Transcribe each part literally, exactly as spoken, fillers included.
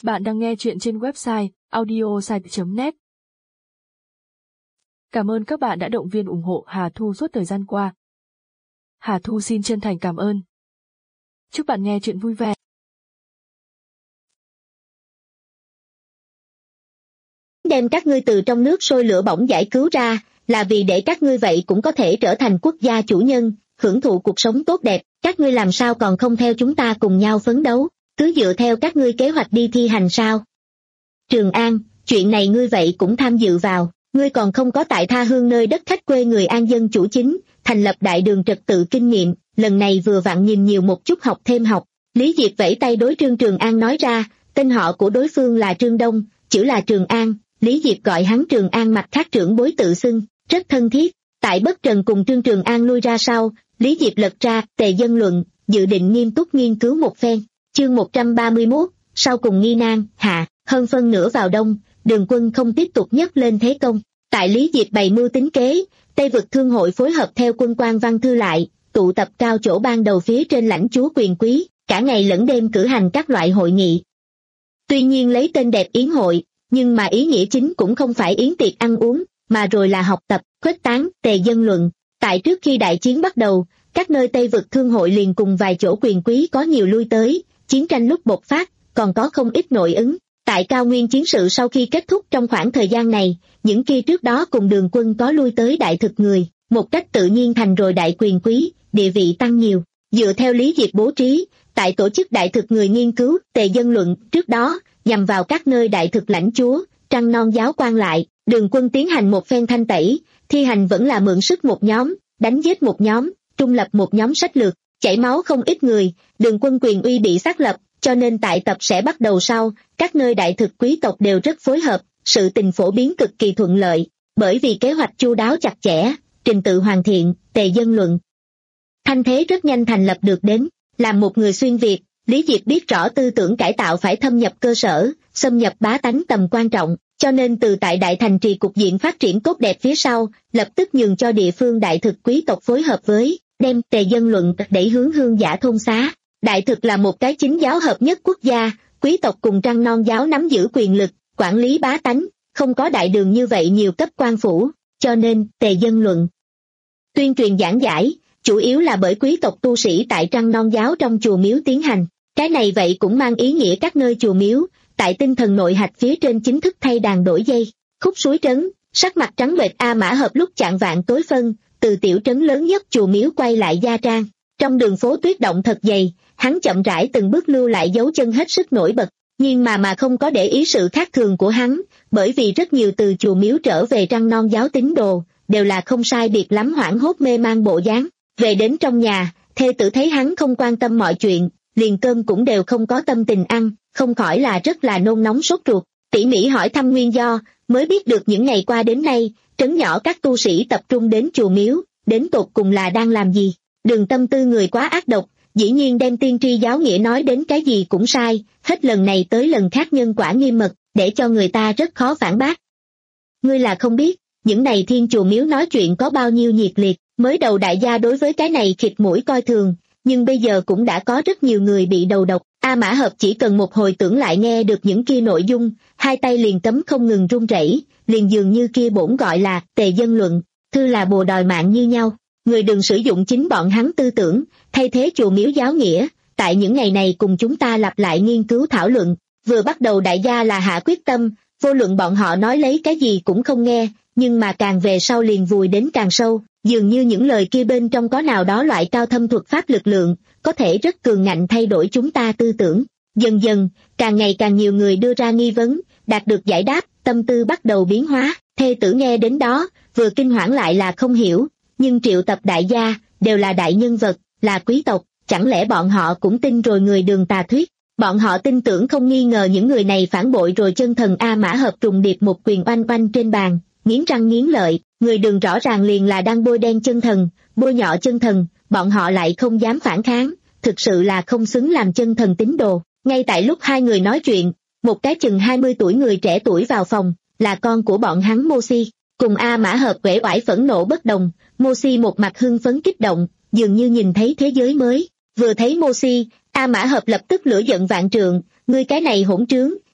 Bạn đang nghe chuyện trên website audiosite chấm net. Cảm ơn các bạn đã động viên ủng hộ Hà Thu suốt thời gian qua. Hà Thu xin chân thành cảm ơn. Chúc bạn nghe chuyện vui vẻ. Đem các ngươi từ trong nước sôi lửa bỏng giải cứu ra, là vì để các ngươi vậy cũng có thể trở thành quốc gia chủ nhân, hưởng thụ cuộc sống tốt đẹp. Các ngươi làm sao còn không theo chúng ta cùng nhau phấn đấu, cứ dựa theo các ngươi kế hoạch đi thi hành sao? Trường An, chuyện này ngươi vậy cũng tham dự vào, ngươi còn không có tại tha hương nơi đất khách quê người an dân chủ chính, thành lập đại đường trật tự kinh nghiệm, lần này vừa vặn nhìn nhiều một chút học thêm học. Lý Diệp vẫy tay đối Trương Trường An nói ra, tên họ của đối phương là Trương Đông, chữ là Trường An, Lý Diệp gọi hắn Trường An, mặt khác trưởng bối tự xưng, rất thân thiết. Tại Bất Trần cùng Trương Trường An lui ra sau, Lý Diệp lật ra Tề Dân Luận, dự định nghiêm túc nghiên cứu một phen. Chương một trăm ba mươi mốt, sau cùng nghi nan, hạ, hơn phân nửa vào đông, Đường quân không tiếp tục nhấc lên thế công. Tại Lý Diệp bày mưu tính kế, Tây Vực Thương hội phối hợp theo quân quan văn thư lại, tụ tập cao chỗ ban đầu phía trên lãnh chúa quyền quý, cả ngày lẫn đêm cử hành các loại hội nghị. Tuy nhiên lấy tên đẹp yến hội, nhưng mà ý nghĩa chính cũng không phải yến tiệc ăn uống, mà rồi là học tập, khuếch tán, Tề Dân Luận. Tại trước khi đại chiến bắt đầu, các nơi Tây Vực Thương hội liền cùng vài chỗ quyền quý có nhiều lui tới, chiến tranh lúc bộc phát, còn có không ít nội ứng. Tại Cao Nguyên chiến sự sau khi kết thúc trong khoảng thời gian này, những kia trước đó cùng Đường quân có lui tới đại thực người, một cách tự nhiên thành rồi đại quyền quý, địa vị tăng nhiều. Dựa theo Lý Diệp bố trí, tại tổ chức đại thực người nghiên cứu Tề Dân Luận trước đó, nhằm vào các nơi đại thực lãnh chúa, trăng non giáo quan lại, Đường quân tiến hành một phen thanh tẩy, thi hành vẫn là mượn sức một nhóm, đánh giết một nhóm, trung lập một nhóm sách lược, chảy máu không ít người, Đường quân quyền uy bị xác lập, cho nên tại tập sẽ bắt đầu sau, các nơi đại thực quý tộc đều rất phối hợp, sự tình phổ biến cực kỳ thuận lợi, bởi vì kế hoạch chu đáo chặt chẽ, trình tự hoàn thiện, Tề Dân Luận. Thanh thế rất nhanh thành lập được đến, làm một người xuyên Việt, Lý Diệp biết rõ tư tưởng cải tạo phải thâm nhập cơ sở, xâm nhập bá tánh tầm quan trọng, cho nên từ tại đại thành trì cục diện phát triển tốt đẹp phía sau, lập tức nhường cho địa phương đại thực quý tộc phối hợp với, đem Tề Dân Luận đẩy hướng hương giả thôn xá. Đại thực là một cái chính giáo hợp nhất quốc gia, quý tộc cùng trăng non giáo nắm giữ quyền lực, quản lý bá tánh, không có đại đường như vậy nhiều cấp quan phủ, cho nên Tề Dân Luận tuyên truyền giảng giải, chủ yếu là bởi quý tộc tu sĩ tại trăng non giáo trong chùa miếu tiến hành. Cái này vậy cũng mang ý nghĩa các nơi chùa miếu, tại tinh thần nội hạch phía trên chính thức thay đàn đổi dây, khúc suối trấn, sắc mặt trắng bệch A Mã Hợp lúc chạng vạn tối phân, từ tiểu trấn lớn nhất chùa miếu quay lại gia trang. Trong đường phố tuyết động thật dày, hắn chậm rãi từng bước lưu lại dấu chân hết sức nổi bật, nhưng mà mà không có để ý sự khác thường của hắn, bởi vì rất nhiều từ chùa miếu trở về trăng non giáo tín đồ, đều là không sai biệt lắm hoảng hốt mê man bộ dáng. Về đến trong nhà, thê tử thấy hắn không quan tâm mọi chuyện, liền cơm cũng đều không có tâm tình ăn, không khỏi là rất là nôn nóng sốt ruột, tỉ mỉ hỏi thăm nguyên do, mới biết được những ngày qua đến nay, trấn nhỏ các tu sĩ tập trung đến chùa miếu, đến tột cùng là đang làm gì. Đường tâm tư người quá ác độc, dĩ nhiên đem tiên tri giáo nghĩa nói đến cái gì cũng sai, hết lần này tới lần khác nhân quả nghiêm mật, để cho người ta rất khó phản bác. Ngươi là không biết, những này thiên chùa miếu nói chuyện có bao nhiêu nhiệt liệt, mới đầu đại gia đối với cái này khịt mũi coi thường, nhưng bây giờ cũng đã có rất nhiều người bị đầu độc. A Mã Hợp chỉ cần một hồi tưởng lại nghe được những kia nội dung, hai tay liền cấm không ngừng run rẩy, liền dường như kia bổn gọi là Tề Dân Luận, thư là bồ đòi mạng như nhau. Người đừng sử dụng chính bọn hắn tư tưởng, thay thế chùa miếu giáo nghĩa, tại những ngày này cùng chúng ta lặp lại nghiên cứu thảo luận. Vừa bắt đầu đại gia là hạ quyết tâm, vô luận bọn họ nói lấy cái gì cũng không nghe, nhưng mà càng về sau liền vùi đến càng sâu, dường như những lời kia bên trong có nào đó loại cao thâm thuật pháp lực lượng, có thể rất cường ngạnh thay đổi chúng ta tư tưởng. Dần dần, càng ngày càng nhiều người đưa ra nghi vấn, đạt được giải đáp, tâm tư bắt đầu biến hóa. Thê tử nghe đến đó, vừa kinh hoảng lại là không hiểu, nhưng triệu tập đại gia, đều là đại nhân vật, là quý tộc, chẳng lẽ bọn họ cũng tin rồi người Đường tà thuyết? Bọn họ tin tưởng không nghi ngờ những người này phản bội rồi chân thần A Mã Hợp trùng điệp một quyền oanh oanh trên bàn, nghiến răng nghiến lợi, người Đường rõ ràng liền là đang bôi đen chân thần, bôi nhọ chân thần, bọn họ lại không dám phản kháng, thực sự là không xứng làm chân thần tín đồ. Ngay tại lúc hai người nói chuyện, một cái chừng hai mươi tuổi người trẻ tuổi vào phòng, là con của bọn hắn Mô Si, cùng A Mã Hợp uể oải phẫn nộ bất đồng. Mô Si một mặt hưng phấn kích động, dường như nhìn thấy thế giới mới. Vừa thấy Mô Si, A Mã Hợp lập tức lửa giận vạn trượng, ngươi cái này hỗn trướng,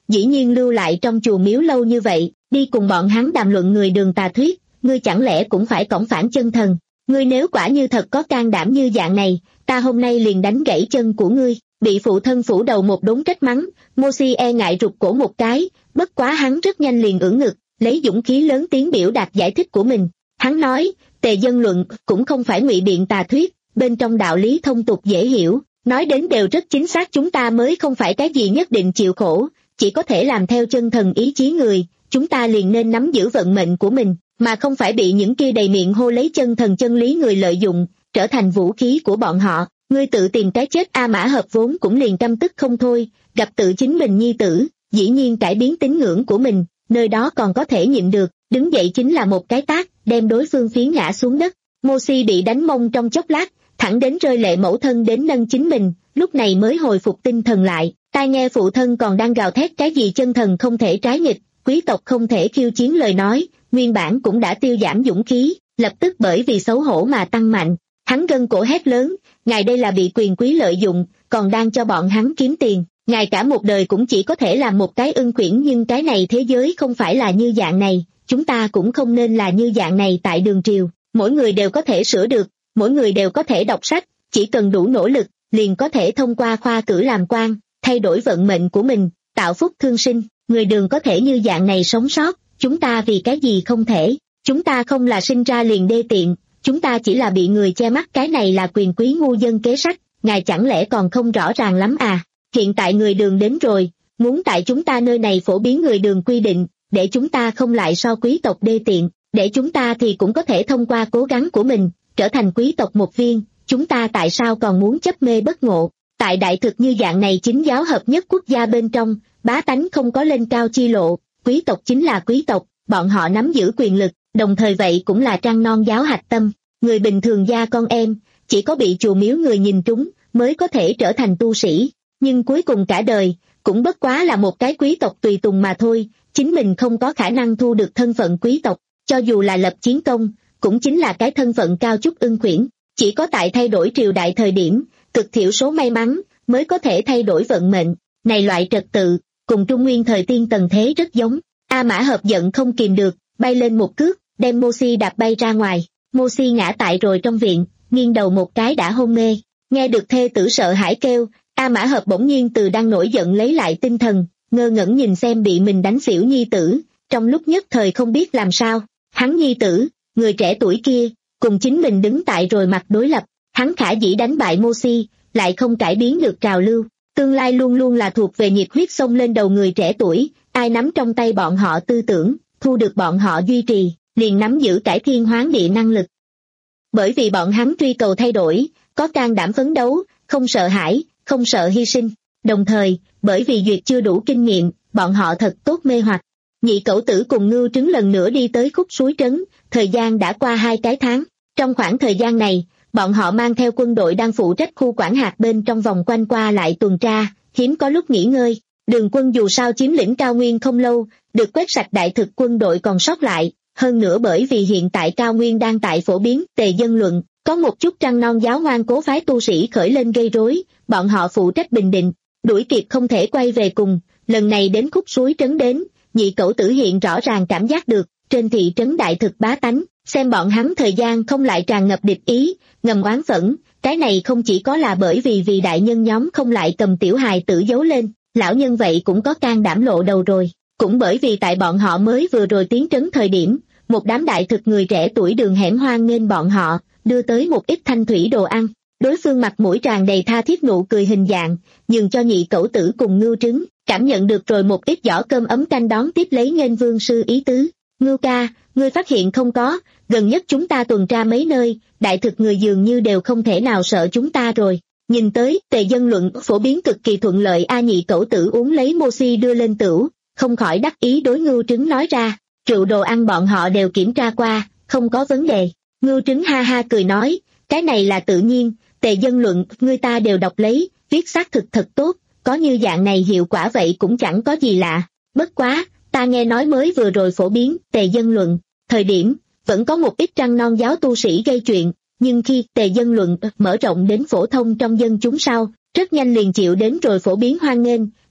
dĩ nhiên lưu lại trong chùa miếu lâu như vậy, đi cùng bọn hắn đàm luận người Đường tà thuyết, ngươi chẳng lẽ cũng phải cõng phản chân thần? Ngươi nếu quả như thật có can đảm như dạng này, ta hôm nay liền đánh gãy chân của ngươi. Bị phụ thân phủ đầu một đống trách mắng, Mosi e ngại rụt cổ một cái, bất quá hắn rất nhanh liền ưỡn ngực, lấy dũng khí lớn tiếng biểu đạt giải thích của mình. Hắn nói, Tề Dân luận cũng không phải ngụy biện tà thuyết, bên trong đạo lý thông tục dễ hiểu, nói đến đều rất chính xác, chúng ta mới không phải cái gì nhất định chịu khổ, chỉ có thể làm theo chân thần ý chí người, chúng ta liền nên nắm giữ vận mệnh của mình, mà không phải bị những kia đầy miệng hô lấy chân thần chân lý người lợi dụng, trở thành vũ khí của bọn họ. Ngươi tự tìm cái chết. A Mã Hợp vốn cũng liền căm tức không thôi, gặp tự chính mình nhi tử, dĩ nhiên cải biến tín ngưỡng của mình, nơi đó còn có thể nhịn được, đứng dậy chính là một cái tát, đem đối phương phiến ngã xuống đất. Mosi bị đánh mông trong chốc lát, thẳng đến rơi lệ mẫu thân đến nâng chính mình, lúc này mới hồi phục tinh thần lại, tai nghe phụ thân còn đang gào thét cái gì chân thần không thể trái nghịch, quý tộc không thể khiêu chiến lời nói, nguyên bản cũng đã tiêu giảm dũng khí, lập tức bởi vì xấu hổ mà tăng mạnh. Hắn gân cổ hét lớn, ngài đây là bị quyền quý lợi dụng, còn đang cho bọn hắn kiếm tiền, ngài cả một đời cũng chỉ có thể làm một cái ưng khuyển, nhưng cái này thế giới không phải là như dạng này, chúng ta cũng không nên là như dạng này. Tại Đường triều, mỗi người đều có thể sửa được, mỗi người đều có thể đọc sách, chỉ cần đủ nỗ lực, liền có thể thông qua khoa cử làm quan, thay đổi vận mệnh của mình, tạo phúc thương sinh, người Đường có thể như dạng này sống sót, chúng ta vì cái gì không thể, chúng ta không là sinh ra liền đê tiện. Chúng ta chỉ là bị người che mắt, cái này là quyền quý ngu dân kế sách, ngài chẳng lẽ còn không rõ ràng lắm à? Hiện tại người Đường đến rồi, muốn tại chúng ta nơi này phổ biến người Đường quy định, để chúng ta không lại so quý tộc đê tiện, để chúng ta thì cũng có thể thông qua cố gắng của mình, trở thành quý tộc một viên, chúng ta tại sao còn muốn chấp mê bất ngộ? Tại đại thực như dạng này chính giáo hợp nhất quốc gia bên trong, bá tánh không có lên cao chi lộ, quý tộc chính là quý tộc, bọn họ nắm giữ quyền lực, đồng thời vậy cũng là trăng non giáo hạch tâm. Người bình thường gia con em, chỉ có bị chùa miếu người nhìn trúng, mới có thể trở thành tu sĩ, nhưng cuối cùng cả đời, cũng bất quá là một cái quý tộc tùy tùng mà thôi, chính mình không có khả năng thu được thân phận quý tộc, cho dù là lập chiến công, cũng chính là cái thân phận cao chút ưng khuyển, chỉ có tại thay đổi triều đại thời điểm, cực thiểu số may mắn, mới có thể thay đổi vận mệnh, này loại trật tự, cùng Trung Nguyên thời tiên tần thế rất giống. A Mã Hợp giận không kìm được, bay lên một cước, đem Mosi đạp bay ra ngoài. Mosi ngã tại rồi trong viện, nghiêng đầu một cái đã hôn mê. Nghe được thê tử sợ hãi kêu, A Mã Hợp bỗng nhiên từ đang nổi giận lấy lại tinh thần, ngơ ngẩn nhìn xem bị mình đánh xỉu nhi tử, trong lúc nhất thời không biết làm sao. Hắn nhi tử, người trẻ tuổi kia, cùng chính mình đứng tại rồi mặt đối lập, hắn khả dĩ đánh bại Mosi, lại không cải biến được trào lưu. Tương lai luôn luôn là thuộc về nhiệt huyết xông lên đầu người trẻ tuổi, ai nắm trong tay bọn họ tư tưởng, thu được bọn họ duy trì, liền nắm giữ cải thiên hoán địa năng lực. Bởi vì bọn hắn truy cầu thay đổi, có can đảm phấn đấu, không sợ hãi, không sợ hy sinh. Đồng thời, bởi vì duyệt chưa đủ kinh nghiệm, bọn họ thật tốt mê hoặc. Nhị cẩu tử cùng Ngưu Trứng lần nữa đi tới khúc suối trấn, thời gian đã qua hai cái tháng. Trong khoảng thời gian này, bọn họ mang theo quân đội đang phụ trách khu quản hạt bên trong vòng quanh qua lại tuần tra, hiếm có lúc nghỉ ngơi. Đường quân dù sao chiếm lĩnh cao nguyên không lâu, được quét sạch đại thực quân đội còn sót lại. Hơn nữa bởi vì hiện tại cao nguyên đang tại phổ biến Tề Dân luận, có một chút trăng non giáo ngoan cố phái tu sĩ khởi lên gây rối, bọn họ phụ trách bình định, đuổi kịp không thể quay về cùng. Lần này đến khúc suối trấn đến, nhị cẩu tử hiện rõ ràng cảm giác được, trên thị trấn đại thực bá tánh, xem bọn hắn thời gian không lại tràn ngập địch ý, ngầm oán phẫn, cái này không chỉ có là bởi vì vì đại nhân nhóm không lại cầm tiểu hài tử giấu lên, lão nhân vậy cũng có can đảm lộ đầu rồi, cũng bởi vì tại bọn họ mới vừa rồi tiến trấn thời điểm, một đám đại thực người trẻ tuổi đường hẻm hoan nghênh bọn họ, đưa tới một ít thanh thủy đồ ăn. Đối phương mặt mũi tràn đầy tha thiết nụ cười hình dạng, nhường cho nhị cẩu tử cùng Ngưu Trứng, cảm nhận được rồi một ít giỏ cơm ấm canh đón tiếp lấy nghênh vương sư ý tứ. Ngưu ca, ngươi phát hiện không có, gần nhất chúng ta tuần tra mấy nơi, đại thực người dường như đều không thể nào sợ chúng ta rồi. Nhìn tới, Tề Dân luận phổ biến cực kỳ thuận lợi. A nhị cẩu tử uống lấy Mosi đưa lên tửu, không khỏi đắc ý đối Ngưu Trứng nói ra, rượu đồ ăn bọn họ đều kiểm tra qua, không có vấn đề. Ngưu Trứng ha ha cười nói, cái này là tự nhiên, Tề Dân luận, người ta đều đọc lấy, viết xác thực thật tốt, có như dạng này hiệu quả vậy cũng chẳng có gì lạ. Bất quá, ta nghe nói mới vừa rồi phổ biến Tề Dân luận, thời điểm, vẫn có một ít trăng non giáo tu sĩ gây chuyện, nhưng khi Tề Dân luận mở rộng đến phổ thông trong dân chúng sau, rất nhanh liền chịu đến rồi phổ biến hoan nghênh,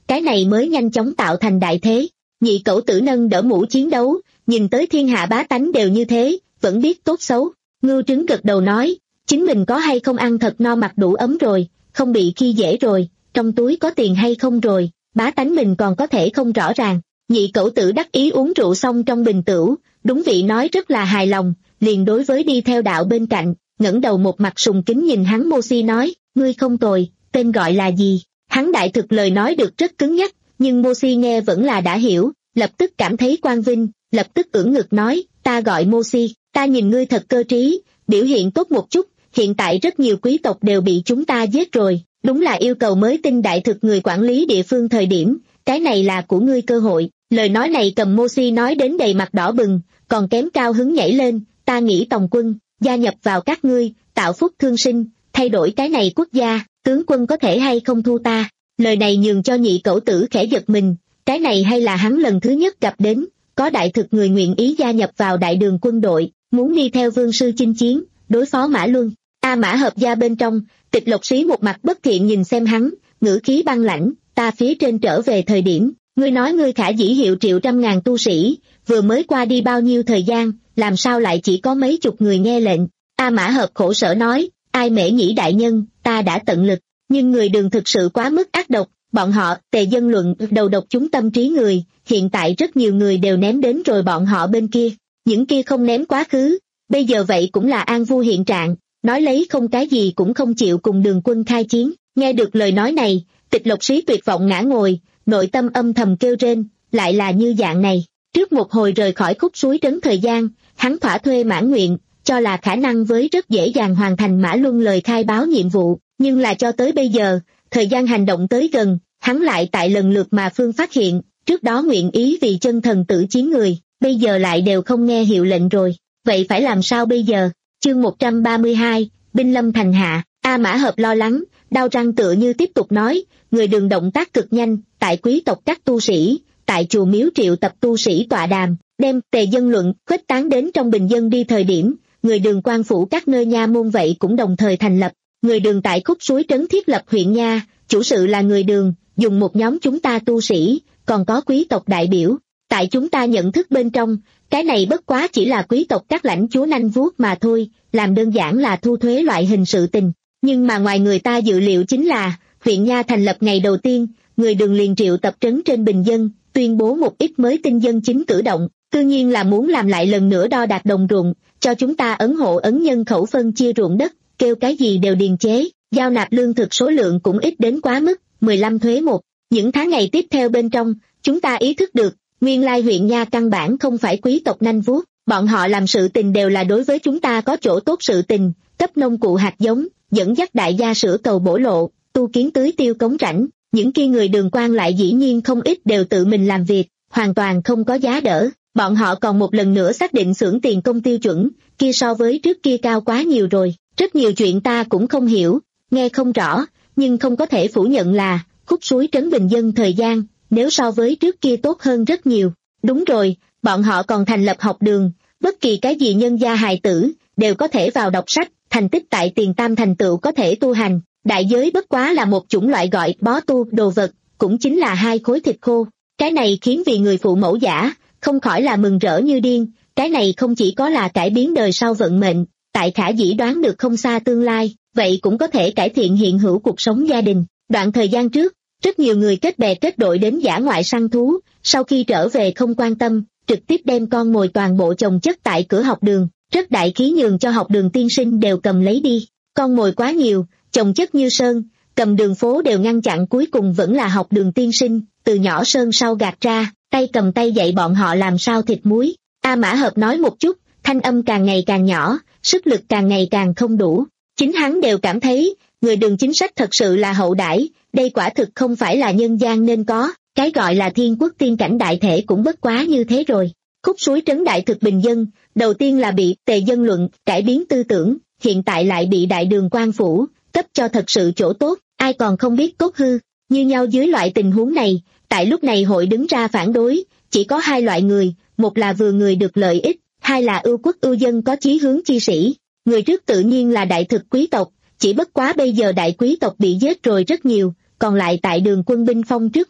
cái này mới nhanh chóng tạo thành đại thế. Nhị cẩu tử nâng đỡ mũ chiến đấu, nhìn tới thiên hạ bá tánh đều như thế, vẫn biết tốt xấu. Ngưu Trứng gật đầu nói, chính mình có hay không ăn thật no mặc đủ ấm rồi, không bị khi dễ rồi, trong túi có tiền hay không rồi, bá tánh mình còn có thể không rõ ràng. Nhị cẩu tử đắc ý uống rượu xong trong bình tửu, đúng vị nói rất là hài lòng, liền đối với đi theo đạo bên cạnh, ngẩng đầu một mặt sùng kính nhìn hắn Mô-si nói, ngươi không tồi, tên gọi là gì? Hắn đại thực lời nói được rất cứng nhắc, nhưng Mô-si nghe vẫn là đã hiểu, lập tức cảm thấy quang vinh, lập tức ưỡn ngực nói, ta gọi Mô-si, ta nhìn ngươi thật cơ trí, biểu hiện tốt một chút, hiện tại rất nhiều quý tộc đều bị chúng ta giết rồi, đúng là yêu cầu mới tin đại thực người quản lý địa phương thời điểm, cái này là của ngươi cơ hội. Lời nói này cầm Mô-si nói đến đầy mặt đỏ bừng, còn kém cao hứng nhảy lên, ta nghĩ tòng quân, gia nhập vào các ngươi, tạo phúc thương sinh, thay đổi cái này quốc gia, tướng quân có thể hay không thu ta. Lời này nhường cho nhị cẩu tử khẽ giật mình, cái này hay là hắn lần thứ nhất gặp đến, có đại thực người nguyện ý gia nhập vào đại đường quân đội, muốn đi theo vương sư chinh chiến, đối phó Mã Luân. A Mã Hợp gia bên trong, Tịch Lộc Sĩ một mặt bất thiện nhìn xem hắn, ngữ khí băng lãnh, ta phía trên trở về thời điểm, ngươi nói ngươi khả dĩ hiệu triệu trăm ngàn tu sĩ, vừa mới qua đi bao nhiêu thời gian, làm sao lại chỉ có mấy chục người nghe lệnh. A Mã Hợp khổ sở nói, ai Mễ Nhĩ đại nhân, ta đã tận lực, nhưng người Đường thực sự quá mức ác độc, bọn họ, Tề Dân Luận, đầu độc chúng tâm trí người, hiện tại rất nhiều người đều ném đến rồi bọn họ bên kia, những kia không ném quá khứ, bây giờ vậy cũng là an vu hiện trạng, nói lấy không cái gì cũng không chịu cùng Đường quân khai chiến. Nghe được lời nói này, Tịch Lộc Sĩ tuyệt vọng ngã ngồi, nội tâm âm thầm kêu rên, lại là như dạng này. Trước một hồi rời khỏi khúc suối trấn thời gian, hắn thỏa thuê mãn nguyện, cho là khả năng với rất dễ dàng hoàn thành Mã Luân lời khai báo nhiệm vụ, nhưng là cho tới bây giờ, thời gian hành động tới gần, hắn lại tại lần lượt mà phương phát hiện, trước đó nguyện ý vì chân thần tử chiến người, bây giờ lại đều không nghe hiệu lệnh rồi, vậy phải làm sao bây giờ? Chương một trăm ba mươi hai, binh lâm thành hạ. A Mã Hợp lo lắng, đau răng tựa như tiếp tục nói, người Đường động tác cực nhanh, tại quý tộc các tu sĩ, tại chùa miếu triệu tập tu sĩ tọa đàm, đem Tề Dân Luận khuếch tán đến trong bình dân đi thời điểm, người Đường quan phủ các nơi nha môn vậy cũng đồng thời thành lập, người Đường tại khúc suối trấn thiết lập huyện nha, chủ sự là người Đường, dùng một nhóm chúng ta tu sĩ, còn có quý tộc đại biểu, tại chúng ta nhận thức bên trong, cái này bất quá chỉ là quý tộc các lãnh chúa nanh vuốt mà thôi, làm đơn giản là thu thuế loại hình sự tình. Nhưng mà ngoài người ta dự liệu chính là, huyện nha thành lập ngày đầu tiên, người Đường liền triệu tập trấn trên bình dân, tuyên bố một ít mới tinh dân chính cử động, tự nhiên là muốn làm lại lần nữa đo đạc đồng ruộng, cho chúng ta ấn hộ ấn nhân khẩu phân chia ruộng đất, kêu cái gì đều điền chế, giao nạp lương thực số lượng cũng ít đến quá mức, mười lăm thuế một. Những tháng ngày tiếp theo bên trong, chúng ta ý thức được, nguyên lai huyện nha căn bản không phải quý tộc nanh vuốt, bọn họ làm sự tình đều là đối với chúng ta có chỗ tốt sự tình, cấp nông cụ hạt giống, dẫn dắt đại gia sửa cầu bổ lộ, tu kiến tưới tiêu cống rãnh, những kia người Đường quan lại dĩ nhiên không ít đều tự mình làm việc, hoàn toàn không có giá đỡ, bọn họ còn một lần nữa xác định xưởng tiền công tiêu chuẩn, kia so với trước kia cao quá nhiều rồi, rất nhiều chuyện ta cũng không hiểu, nghe không rõ, nhưng không có thể phủ nhận là, khúc suối trấn bình dân thời gian, nếu so với trước kia tốt hơn rất nhiều. Đúng rồi, bọn họ còn thành lập học đường, bất kỳ cái gì nhân gia hài tử, đều có thể vào đọc sách, thành tích tại tiền tam thành tựu có thể tu hành, đại giới bất quá là một chủng loại gọi bó tu đồ vật, cũng chính là hai khối thịt khô. Cái này khiến vì người phụ mẫu giả, không khỏi là mừng rỡ như điên, cái này không chỉ có là cải biến đời sau vận mệnh, tại khả dĩ đoán được không xa tương lai, vậy cũng có thể cải thiện hiện hữu cuộc sống gia đình. Đoạn thời gian trước, rất nhiều người kết bè kết đội đến dã ngoại săn thú, sau khi trở về không quan tâm, trực tiếp đem con mồi toàn bộ chồng chất tại cửa học đường, rất đại khí nhường cho học đường tiên sinh đều cầm lấy đi, con mồi quá nhiều, chồng chất như sơn, cầm đường phố đều ngăn chặn, cuối cùng vẫn là học đường tiên sinh, từ nhỏ sơn sau gạt ra, tay cầm tay dạy bọn họ làm sao thịt muối. A Mã Hợp nói một chút, thanh âm càng ngày càng nhỏ, sức lực càng ngày càng không đủ, chính hắn đều cảm thấy, người Đường chính sách thật sự là hậu đãi, đây quả thực không phải là nhân gian nên có, cái gọi là thiên quốc tiên cảnh đại thể cũng bất quá như thế rồi. Khúc suối trấn đại thực bình dân, đầu tiên là bị Tề Dân Luận cải biến tư tưởng, hiện tại lại bị đại đường quan phủ cấp cho thật sự chỗ tốt, ai còn không biết tốt hư, như nhau dưới loại tình huống này, tại lúc này hội đứng ra phản đối, chỉ có hai loại người, một là vừa người được lợi ích, hai là ưu quốc ưu dân có chí hướng chi sĩ. Người trước tự nhiên là đại thực quý tộc, chỉ bất quá bây giờ đại quý tộc bị giết rồi rất nhiều, còn lại tại Đường quân binh phong trước mặt,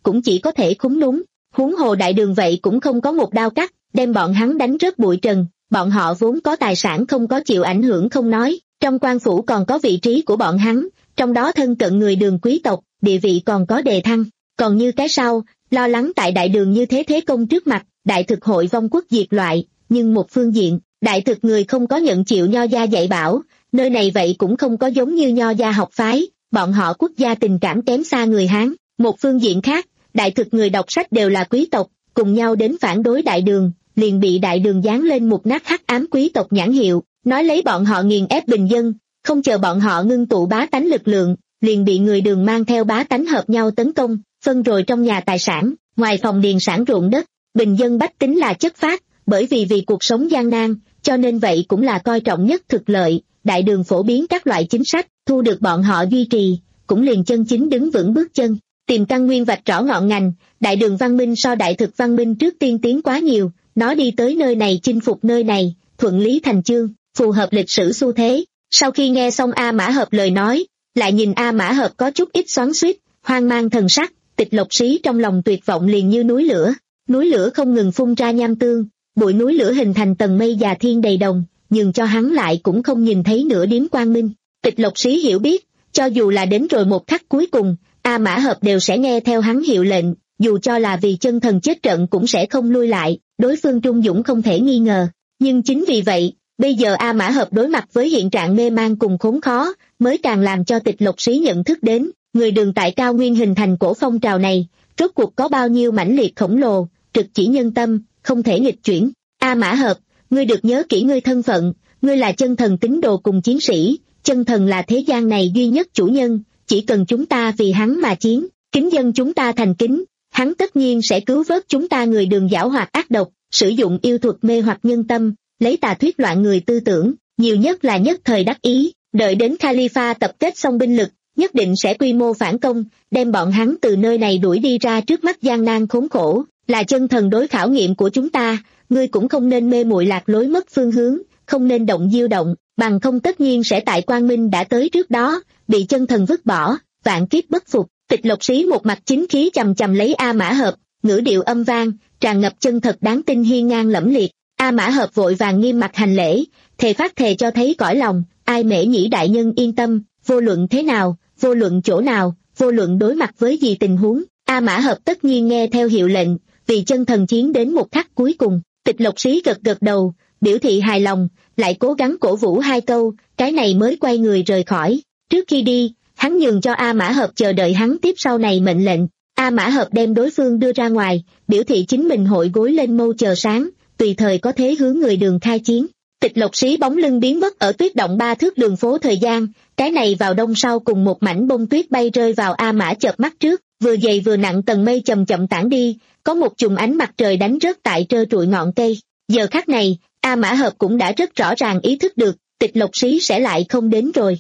cũng chỉ có thể khúm núm. Huống hồ đại đường vậy cũng không có một đao cắt, đem bọn hắn đánh rớt bụi trần, bọn họ vốn có tài sản không có chịu ảnh hưởng không nói, trong quan phủ còn có vị trí của bọn hắn, trong đó thân cận người Đường quý tộc, địa vị còn có đề thăng, còn như cái sau, lo lắng tại đại đường như thế thế công trước mặt, đại thực hội vong quốc diệt loại, nhưng một phương diện, đại thực người không có nhận chịu nho gia dạy bảo, nơi này vậy cũng không có giống như nho gia học phái, bọn họ quốc gia tình cảm kém xa người Hán, một phương diện khác, đại thực người đọc sách đều là quý tộc, cùng nhau đến phản đối đại đường, liền bị đại đường dán lên một nát hắc ám quý tộc nhãn hiệu, nói lấy bọn họ nghiền ép bình dân, không chờ bọn họ ngưng tụ bá tánh lực lượng, liền bị người đường mang theo bá tánh hợp nhau tấn công, phân rồi trong nhà tài sản, ngoài phòng điền sản ruộng đất, bình dân bách tính là chất phác, bởi vì vì cuộc sống gian nan, cho nên vậy cũng là coi trọng nhất thực lợi, đại đường phổ biến các loại chính sách, thu được bọn họ duy trì, cũng liền chân chính đứng vững bước chân, tìm căn nguyên vạch rõ ngọn ngành, đại đường văn minh so đại thực văn minh trước tiên tiến quá nhiều, nó đi tới nơi này chinh phục nơi này, thuận lý thành chương, phù hợp lịch sử xu thế. Sau khi nghe xong A Mã Hợp lời nói, lại nhìn A Mã Hợp có chút ít xoắn xuýt, hoang mang thần sắc, Tịch Lộc Sĩ trong lòng tuyệt vọng liền như núi lửa, núi lửa không ngừng phun ra nham tương, bụi núi lửa hình thành tầng mây già thiên đầy đồng, nhưng cho hắn lại cũng không nhìn thấy nửa điểm quang minh. Tịch Lộc Sĩ hiểu biết, cho dù là đến rồi một khắc cuối cùng, A Mã Hợp đều sẽ nghe theo hắn hiệu lệnh, dù cho là vì chân thần chết trận cũng sẽ không lui lại, đối phương trung dũng không thể nghi ngờ. Nhưng chính vì vậy, bây giờ A Mã Hợp đối mặt với hiện trạng mê man cùng khốn khó, mới càng làm cho Tịch Lộc Sĩ nhận thức đến, người đường tại cao nguyên hình thành cổ phong trào này, rốt cuộc có bao nhiêu mãnh liệt khổng lồ, trực chỉ nhân tâm, không thể nghịch chuyển. A Mã Hợp, ngươi được nhớ kỹ ngươi thân phận, ngươi là chân thần tín đồ cùng chiến sĩ, chân thần là thế gian này duy nhất chủ nhân, chỉ cần chúng ta vì hắn mà chiến, kính dân chúng ta thành kính, hắn tất nhiên sẽ cứu vớt chúng ta người đường giảo hoạt ác độc, sử dụng yêu thuật mê hoặc nhân tâm, lấy tà thuyết loạn người tư tưởng, nhiều nhất là nhất thời đắc ý, đợi đến Khalifa tập kết xong binh lực, nhất định sẽ quy mô phản công, đem bọn hắn từ nơi này đuổi đi ra trước mắt gian nan khốn khổ, là chân thần đối khảo nghiệm của chúng ta, ngươi cũng không nên mê muội lạc lối mất phương hướng, không nên động diêu động, bằng không tất nhiên sẽ tại quang minh đã tới trước đó, bị chân thần vứt bỏ, vạn kiếp bất phục. Tịch Lộc Sĩ một mặt chính khí chầm chầm lấy A Mã Hợp, ngữ điệu âm vang, tràn ngập chân thật đáng tin hiên ngang lẫm liệt. A Mã Hợp vội vàng nghiêm mặt hành lễ, thề phát thề cho thấy cõi lòng, ai Mễ Nhĩ đại nhân yên tâm, vô luận thế nào, vô luận chỗ nào, vô luận đối mặt với gì tình huống, A Mã Hợp tất nhiên nghe theo hiệu lệnh, vì chân thần chiến đến một khắc cuối cùng. Tịch Lộc Sĩ gật gật đầu, biểu thị hài lòng, lại cố gắng cổ vũ hai câu, cái này mới quay người rời khỏi. Trước khi đi, hắn nhường cho A Mã Hợp chờ đợi hắn tiếp sau này mệnh lệnh. A Mã Hợp đem đối phương đưa ra ngoài, biểu thị chính mình hội gối lên mâu chờ sáng, tùy thời có thế hướng người đường khai chiến. Tịch Lộc Sĩ bóng lưng biến mất ở tuyết động ba thước đường phố thời gian, cái này vào đông sau cùng một mảnh bông tuyết bay rơi vào A Mã chợp mắt trước, vừa dày vừa nặng tầng mây chậm chậm tản đi, có một chùm ánh mặt trời đánh rớt tại trơ trụi ngọn cây. Giờ khắc này, A Mã Hợp cũng đã rất rõ ràng ý thức được, Tịch Lộc Sĩ sẽ lại không đến rồi.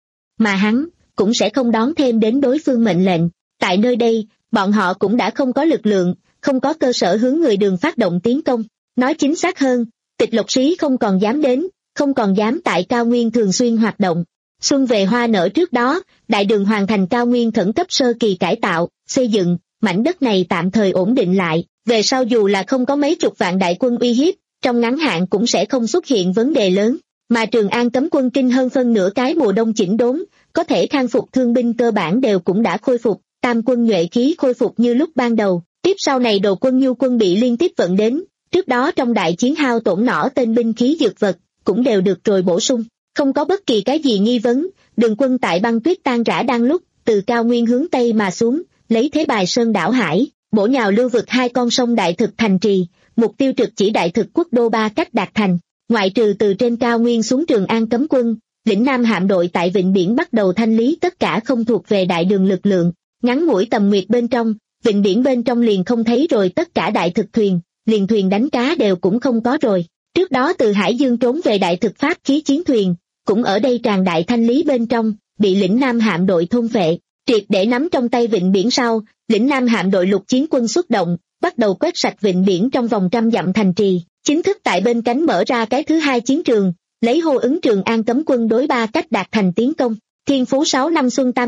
Mà hắn cũng sẽ không đón thêm đến đối phương mệnh lệnh. Tại nơi đây, bọn họ cũng đã không có lực lượng, không có cơ sở hướng người đường phát động tiến công. Nói chính xác hơn, Tịch Lộc Sĩ không còn dám đến, không còn dám tại cao nguyên thường xuyên hoạt động. Xuân về hoa nở trước đó, đại đường hoàn thành cao nguyên khẩn cấp sơ kỳ cải tạo, xây dựng, mảnh đất này tạm thời ổn định lại. Về sau dù là không có mấy chục vạn đại quân uy hiếp, trong ngắn hạn cũng sẽ không xuất hiện vấn đề lớn. Mà Trường An cấm quân kinh hơn phân nửa cái mùa đông chỉnh đốn, có thể khang phục thương binh cơ bản đều cũng đã khôi phục, tam quân nhuệ khí khôi phục như lúc ban đầu. Tiếp sau này đồ quân nhu quân bị liên tiếp vận đến, trước đó trong đại chiến hao tổn nỏ tên binh khí dược vật, cũng đều được rồi bổ sung. Không có bất kỳ cái gì nghi vấn, đường quân tại băng tuyết tan rã đang lúc, từ cao nguyên hướng tây mà xuống, lấy thế bài sơn đảo hải, bổ nhào lưu vực hai con sông đại thực thành trì, mục tiêu trực chỉ đại thực quốc đô ba cách đạt thành. Ngoại trừ từ trên cao nguyên xuống Trường An cấm quân, lĩnh Nam hạm đội tại vịnh biển bắt đầu thanh lý tất cả không thuộc về đại đường lực lượng. Ngắn ngủi tầm nguyệt bên trong, vịnh biển bên trong liền không thấy rồi tất cả đại thực thuyền, liền thuyền đánh cá đều cũng không có rồi. Trước đó từ Hải Dương trốn về đại thực pháp khí chiến thuyền, cũng ở đây tràn đại thanh lý bên trong, bị lĩnh Nam hạm đội thôn phệ. Triệt để nắm trong tay vịnh biển sau, lĩnh Nam hạm đội lục chiến quân xuất động, bắt đầu quét sạch vịnh biển trong vòng trăm dặm thành trì, chính thức tại bên cánh mở ra cái thứ hai chiến trường, lấy hô ứng Trường An cấm quân đối ba cách đạt thành tiến công. Thiên phú sáu năm xuân tam nguyệt,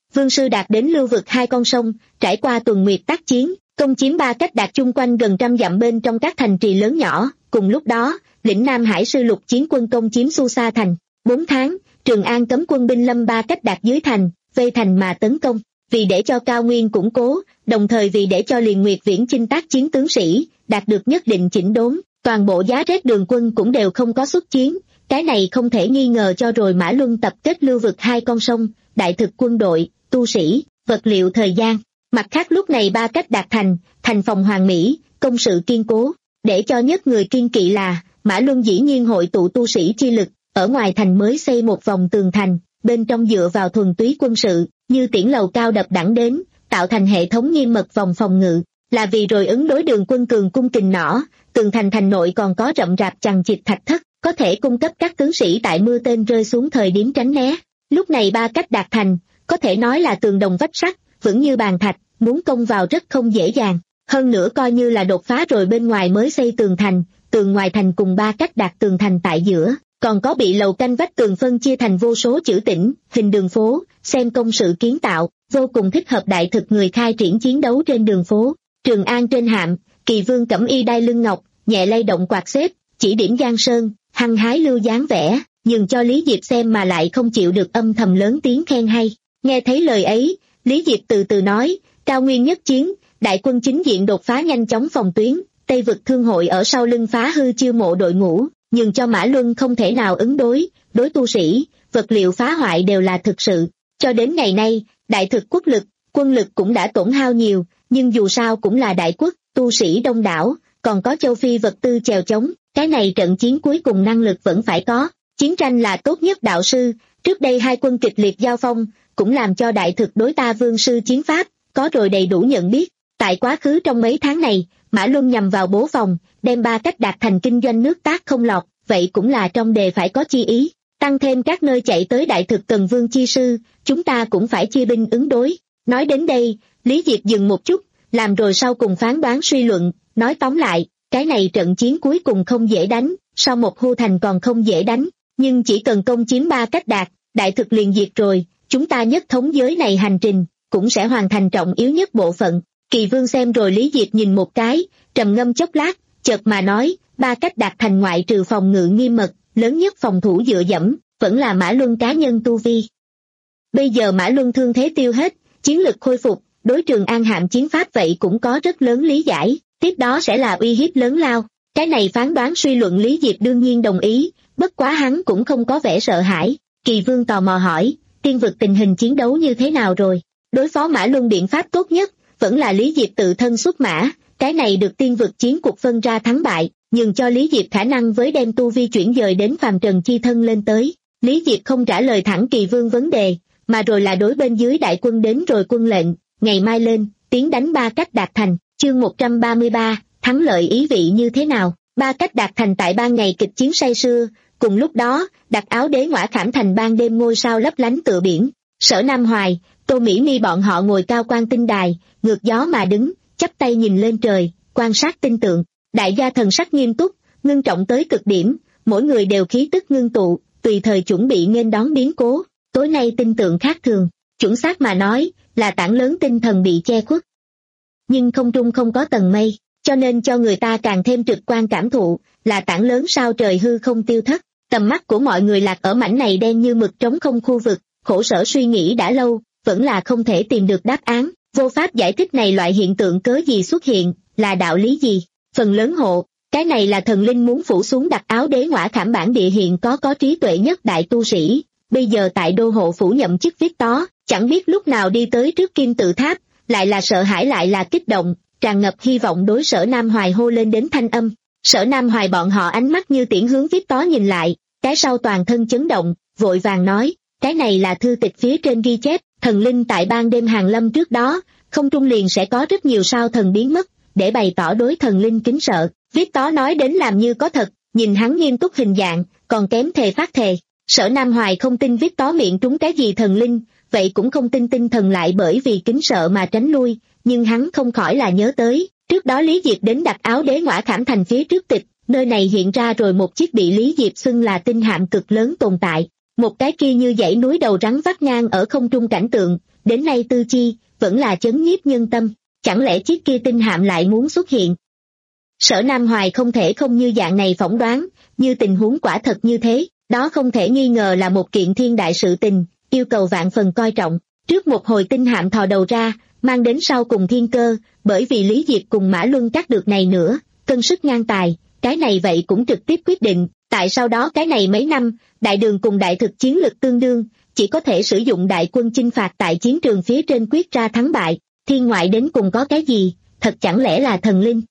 Vương sư đạt đến lưu vực hai con sông, trải qua tuần nguyệt tác chiến, công chiếm ba cách đạt chung quanh gần trăm dặm bên trong các thành trì lớn nhỏ. Cùng lúc đó, lĩnh Nam Hải sư lục chiến quân công chiếm Su Sa thành. Bốn tháng, Trường An cấm quân binh lâm ba cách đạt dưới thành, vây thành mà tấn công. Vì để cho cao nguyên củng cố, đồng thời vì để cho liền Nguyệt Viễn chinh tác chiến tướng sĩ đạt được nhất định chỉnh đốn, toàn bộ giá rét đường quân cũng đều không có xuất chiến. Cái này không thể nghi ngờ cho rồi Mã Luân tập kết lưu vực hai con sông, đại thực quân đội, tu sĩ, vật liệu thời gian. Mặt khác lúc này ba cách đạt thành, thành phòng hoàn mỹ, công sự kiên cố, để cho nhất người kiên kỵ là Mã Luân dĩ nhiên hội tụ tu sĩ chi lực, ở ngoài thành mới xây một vòng tường thành, bên trong dựa vào thuần túy quân sự, như tiễn lầu cao đập đẳng đến, tạo thành hệ thống nghiêm mật vòng phòng ngự, là vì rồi ứng đối đường quân cường cung kình nỏ. Tường thành thành nội còn có rậm rạp chằng chịt thạch thất, có thể cung cấp các tướng sĩ tại mưa tên rơi xuống thời điểm tránh né. Lúc này ba cách đạt thành, có thể nói là tường đồng vách sắt, vững như bàn thạch, muốn công vào rất không dễ dàng. Hơn nữa coi như là đột phá rồi bên ngoài mới xây tường thành, tường ngoài thành cùng ba cách đạt tường thành tại giữa, còn có bị lầu canh vách tường phân chia thành vô số chữ tỉnh, hình đường phố, xem công sự kiến tạo, vô cùng thích hợp đại thực người khai triển chiến đấu trên đường phố. Trường An trên hạm, Kỳ Vương cẩm y đai lưng ngọc, nhẹ lay động quạt xếp, chỉ điểm Giang Sơn, hăng hái lưu dáng vẻ, nhường cho Lý Diệp xem mà lại không chịu được âm thầm lớn tiếng khen hay. Nghe thấy lời ấy, Lý Diệp từ từ nói, cao nguyên nhất chiến, đại quân chính diện đột phá nhanh chóng phòng tuyến, Tây vực thương hội ở sau lưng phá hư chiêu mộ đội ngũ, nhường cho Mã Luân không thể nào ứng đối, đối tu sĩ, vật liệu phá hoại đều là thực sự. Cho đến ngày nay, đại thực quốc lực, quân lực cũng đã tổn hao nhiều, nhưng dù sao cũng là đại quốc, tu sĩ đông đảo, còn có châu Phi vật tư chèo chống, cái này trận chiến cuối cùng năng lực vẫn phải có. Chiến tranh là tốt nhất đạo sư, trước đây hai quân kịch liệt giao phong, cũng làm cho đại thực đối ta vương sư chiến pháp, có rồi đầy đủ nhận biết. Tại quá khứ trong mấy tháng này, Mã Luân nhằm vào bố phòng, đem ba cách đạt thành kinh doanh nước tác không lọt, vậy cũng là trong đề phải có chi ý. Tăng thêm các nơi chạy tới đại thực cần vương chi sư, chúng ta cũng phải chia binh ứng đối. Nói đến đây, Lý Diệp dừng một chút, làm rồi sau cùng phán đoán suy luận, nói tóm lại, cái này trận chiến cuối cùng không dễ đánh, sau một hô thành còn không dễ đánh, nhưng chỉ cần công chiếm ba cách đạt, đại thực liền diệt rồi, chúng ta nhất thống giới này hành trình, cũng sẽ hoàn thành trọng yếu nhất bộ phận. Kỳ Vương xem rồi Lý Diệp nhìn một cái, trầm ngâm chốc lát, chợt mà nói, ba cách đạt thành ngoại trừ phòng ngự nghiêm mật, lớn nhất phòng thủ dựa dẫm, vẫn là Mã Luân cá nhân tu vi. Bây giờ Mã Luân thương thế tiêu hết, chiến lực khôi phục, đối Trường An hạm chiến pháp vậy cũng có rất lớn lý giải, tiếp đó sẽ là uy hiếp lớn lao. Cái này phán đoán suy luận Lý Diệp đương nhiên đồng ý, bất quá hắn cũng không có vẻ sợ hãi. Kỳ Vương tò mò hỏi, tiên vực tình hình chiến đấu như thế nào rồi? Đối phó Mã Luân biện pháp tốt nhất, vẫn là Lý Diệp tự thân xuất mã, cái này được tiên vực chiến cuộc phân ra thắng bại, nhường cho Lý Diệp khả năng với đem tu vi chuyển dời đến phàm trần chi thân lên tới. Lý Diệp không trả lời thẳng Kỳ Vương vấn đề, mà rồi là đối bên dưới đại quân đến rồi quân lệnh, ngày mai lên, tiến đánh ba cách đạt thành. Chương một trăm ba mươi ba, thắng lợi ý vị như thế nào? Ba cách đạt thành tại ban ngày kịch chiến say sưa, cùng lúc đó, đặt áo đế ngõa khảm thành ban đêm ngôi sao lấp lánh tựa biển. Sở Nam Hoài, Tô Mỹ Mi bọn họ ngồi cao quan tinh đài, ngược gió mà đứng, chắp tay nhìn lên trời, quan sát tinh tượng. Đại gia thần sắc nghiêm túc, ngưng trọng tới cực điểm, mỗi người đều khí tức ngưng tụ, tùy thời chuẩn bị nghênh đón biến cố. Tối nay tinh tượng khác thường, chuẩn xác mà nói, là tảng lớn tinh thần bị che khuất. Nhưng không trung không có tầng mây, cho nên cho người ta càng thêm trực quan cảm thụ, là tảng lớn sao trời hư không tiêu thất. Tầm mắt của mọi người lạc ở mảnh này đen như mực trống không khu vực, khổ sở suy nghĩ đã lâu, vẫn là không thể tìm được đáp án, vô pháp giải thích này loại hiện tượng cớ gì xuất hiện, là đạo lý gì. Phần lớn hộ, cái này là thần linh muốn phủ xuống đặt áo đế ngõa khảm bản địa hiện có có trí tuệ nhất đại tu sĩ, bây giờ tại đô hộ phủ nhậm chức viết tó, chẳng biết lúc nào đi tới trước kim tự tháp, lại là sợ hãi lại là kích động, tràn ngập hy vọng đối Sở Nam Hoài hô lên đến thanh âm. Sở Nam Hoài bọn họ ánh mắt như tiễn hướng viết tó nhìn lại, cái sau toàn thân chấn động, vội vàng nói, cái này là thư tịch phía trên ghi chép, thần linh tại ban đêm hàng lâm trước đó, không trung liền sẽ có rất nhiều sao thần biến mất, để bày tỏ đối thần linh kính sợ. Viết tó nói đến làm như có thật, nhìn hắn nghiêm túc hình dạng, còn kém thề phát thề. Sở Nam Hoài không tin viết tó miệng trúng cái gì thần linh, vậy cũng không tin tinh thần lại bởi vì kính sợ mà tránh lui, nhưng hắn không khỏi là nhớ tới, trước đó Lý Diệp đến đặt áo đế ngõa khảm thành phía trước tịch, nơi này hiện ra rồi một chiếc bị Lý Diệp xưng là tinh hạm cực lớn tồn tại, một cái kia như dãy núi đầu rắn vắt ngang ở không trung cảnh tượng, đến nay tư chi, vẫn là chấn nhiếp nhân tâm, chẳng lẽ chiếc kia tinh hạm lại muốn xuất hiện? Sở Nam Hoài không thể không như dạng này phỏng đoán, như tình huống quả thật như thế, đó không thể nghi ngờ là một kiện thiên đại sự tình, yêu cầu vạn phần coi trọng. Trước một hồi tinh hạm thò đầu ra, mang đến sau cùng thiên cơ, bởi vì Lý Diệp cùng Mã Luân cắt được này nữa, cân sức ngang tài, cái này vậy cũng trực tiếp quyết định, tại sau đó cái này mấy năm, đại đường cùng đại thực chiến lực tương đương, chỉ có thể sử dụng đại quân chinh phạt tại chiến trường phía trên quyết ra thắng bại, thiên ngoại đến cùng có cái gì, thật chẳng lẽ là thần linh?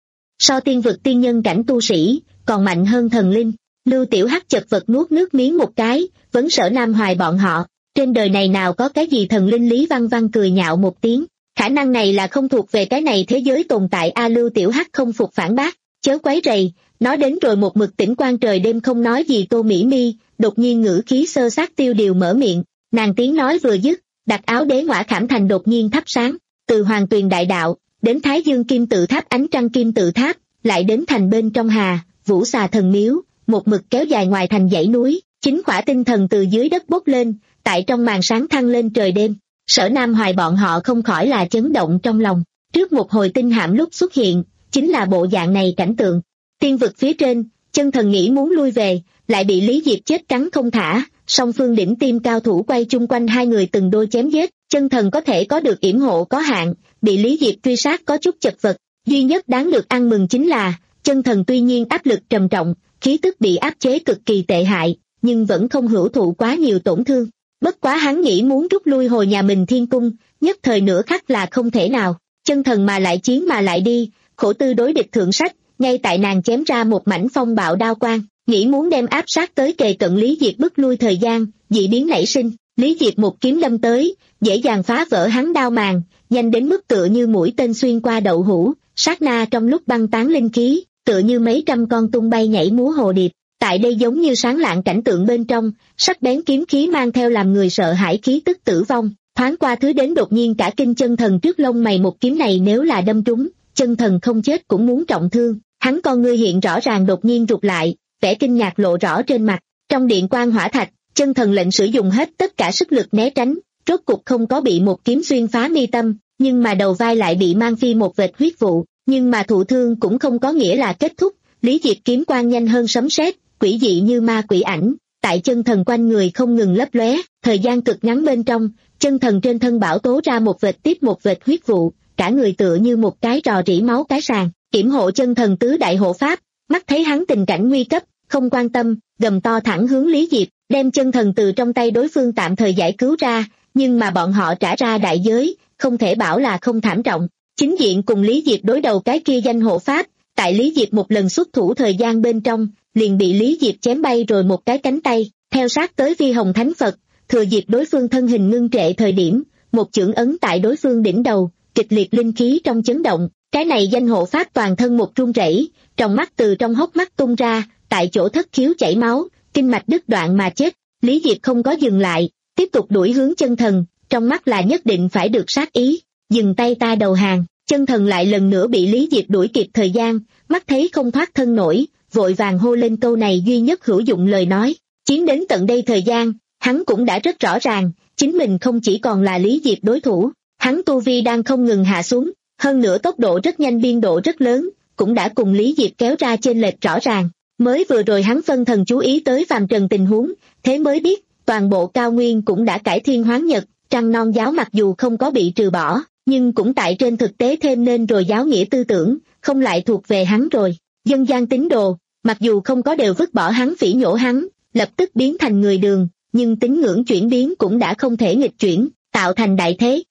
So tiên vực tiên nhân cảnh tu sĩ, còn mạnh hơn thần linh. Lưu Tiểu Hắc chật vật nuốt nước miếng một cái, vấn Sở Nam Hoài bọn họ, trên đời này nào có cái gì thần linh? Lý Văn Văn cười nhạo một tiếng, khả năng này là không thuộc về cái này thế giới tồn tại a. Lưu Tiểu Hắc không phục phản bác, chớ quấy rầy, nói đến rồi một mực tĩnh quan trời đêm không nói gì. Tô Mỹ Mi đột nhiên ngữ khí sơ sát tiêu điều mở miệng, nàng tiếng nói vừa dứt, đặt áo đế ngõa khảm thành đột nhiên thắp sáng, từ Hoàng Tuyền đại đạo đến Thái Dương Kim Tự Tháp, Ánh Trăng Kim Tự Tháp, lại đến thành bên trong Hà Vũ Xà Thần Miếu, một mực kéo dài ngoài thành dãy núi, chính khỏa tinh thần từ dưới đất bốc lên, tại trong màn sáng thăng lên trời đêm. Sở Nam Hoài bọn họ không khỏi là chấn động trong lòng, trước một hồi tinh hạm lúc xuất hiện, chính là bộ dạng này cảnh tượng. Tiên vực phía trên, Chân Thần nghĩ muốn lui về, lại bị Lý Diệp chết cắn không thả, song phương đỉnh tim cao thủ quay chung quanh hai người từng đôi chém giết, Chân Thần có thể có được yểm hộ có hạn, bị Lý Diệp truy sát có chút chật vật, duy nhất đáng được ăn mừng chính là, Chân Thần tuy nhiên áp lực trầm trọng, khí tức bị áp chế cực kỳ tệ hại, nhưng vẫn không hữu thụ quá nhiều tổn thương. Bất quá hắn nghĩ muốn rút lui hồi nhà mình thiên cung, nhất thời nửa khắc là không thể nào. Chân Thần mà lại chiến mà lại đi, khổ tư đối địch thượng sách, ngay tại nàng chém ra một mảnh phong bạo đao quang, nghĩ muốn đem áp sát tới kề cận Lý Diệp bức lui thời gian, dị biến nảy sinh, Lý Diệp một kiếm đâm tới, dễ dàng phá vỡ hắn đao màng, nhanh đến mức tựa như mũi tên xuyên qua đậu hũ, sát na trong lúc băng tán linh khí, tựa như mấy trăm con tung bay nhảy múa hồ điệp. Tại đây giống như sáng lạng cảnh tượng bên trong, sắc bén kiếm khí mang theo làm người sợ hãi khí tức tử vong, thoáng qua thứ đến đột nhiên cả kinh. Chân Thần trước lông mày một kiếm này nếu là đâm trúng, Chân Thần không chết cũng muốn trọng thương, hắn con ngươi hiện rõ ràng đột nhiên rụt lại, vẻ kinh ngạc lộ rõ trên mặt. Trong điện quang hỏa thạch, Chân Thần lệnh sử dụng hết tất cả sức lực né tránh, rốt cục không có bị một kiếm xuyên phá mi tâm, nhưng mà đầu vai lại bị mang phi một vệt huyết vụ, nhưng mà thụ thương cũng không có nghĩa là kết thúc. Lý Diệp kiếm quang nhanh hơn sấm sét, quỷ dị như ma quỷ ảnh, tại Chân Thần quanh người không ngừng lấp lóe, thời gian cực ngắn bên trong, Chân Thần trên thân bảo tố ra một vệt tiếp một vệt huyết vụ, cả người tựa như một cái rò rỉ máu cái sàn. Yểm hộ Chân Thần tứ đại hộ pháp, mắt thấy hắn tình cảnh nguy cấp, không quan tâm, gầm to thẳng hướng Lý Diệp, đem Chân Thần từ trong tay đối phương tạm thời giải cứu ra, nhưng mà bọn họ trả ra đại giới, không thể bảo là không thảm trọng. Chính diện cùng Lý Diệp đối đầu cái kia danh hộ pháp, tại Lý Diệp một lần xuất thủ thời gian bên trong, liền bị Lý Diệp chém bay rồi một cái cánh tay, theo sát tới Vi Hồng Thánh Phật, thừa dịp đối phương thân hình ngưng trệ thời điểm, một chưởng ấn tại đối phương đỉnh đầu, kịch liệt linh khí trong chấn động, cái này danh hộ pháp toàn thân một run rẩy, trong mắt từ trong hốc mắt tung ra, tại chỗ thất khiếu chảy máu, kinh mạch đứt đoạn mà chết. Lý Diệp không có dừng lại, tiếp tục đuổi hướng Chân Thần, trong mắt là nhất định phải được sát ý, dừng tay ta đầu hàng. Chân Thần lại lần nữa bị Lý Diệp đuổi kịp thời gian, mắt thấy không thoát thân nổi, vội vàng hô lên câu này duy nhất hữu dụng lời nói. Chiến đến tận đây thời gian, hắn cũng đã rất rõ ràng, chính mình không chỉ còn là Lý Diệp đối thủ, hắn tu vi đang không ngừng hạ xuống, hơn nữa tốc độ rất nhanh, biên độ rất lớn, cũng đã cùng Lý Diệp kéo ra chênh lệch rõ ràng. Mới vừa rồi hắn phân thần chú ý tới phàm trần tình huống, thế mới biết, toàn bộ cao nguyên cũng đã cải thiên hoán nhật, trăng non giáo mặc dù không có bị trừ bỏ, nhưng cũng tại trên thực tế thêm nên rồi giáo nghĩa tư tưởng, không lại thuộc về hắn rồi. Dân gian tín đồ, mặc dù không có đều vứt bỏ hắn phỉ nhổ hắn, lập tức biến thành người đường, nhưng tín ngưỡng chuyển biến cũng đã không thể nghịch chuyển, tạo thành đại thế.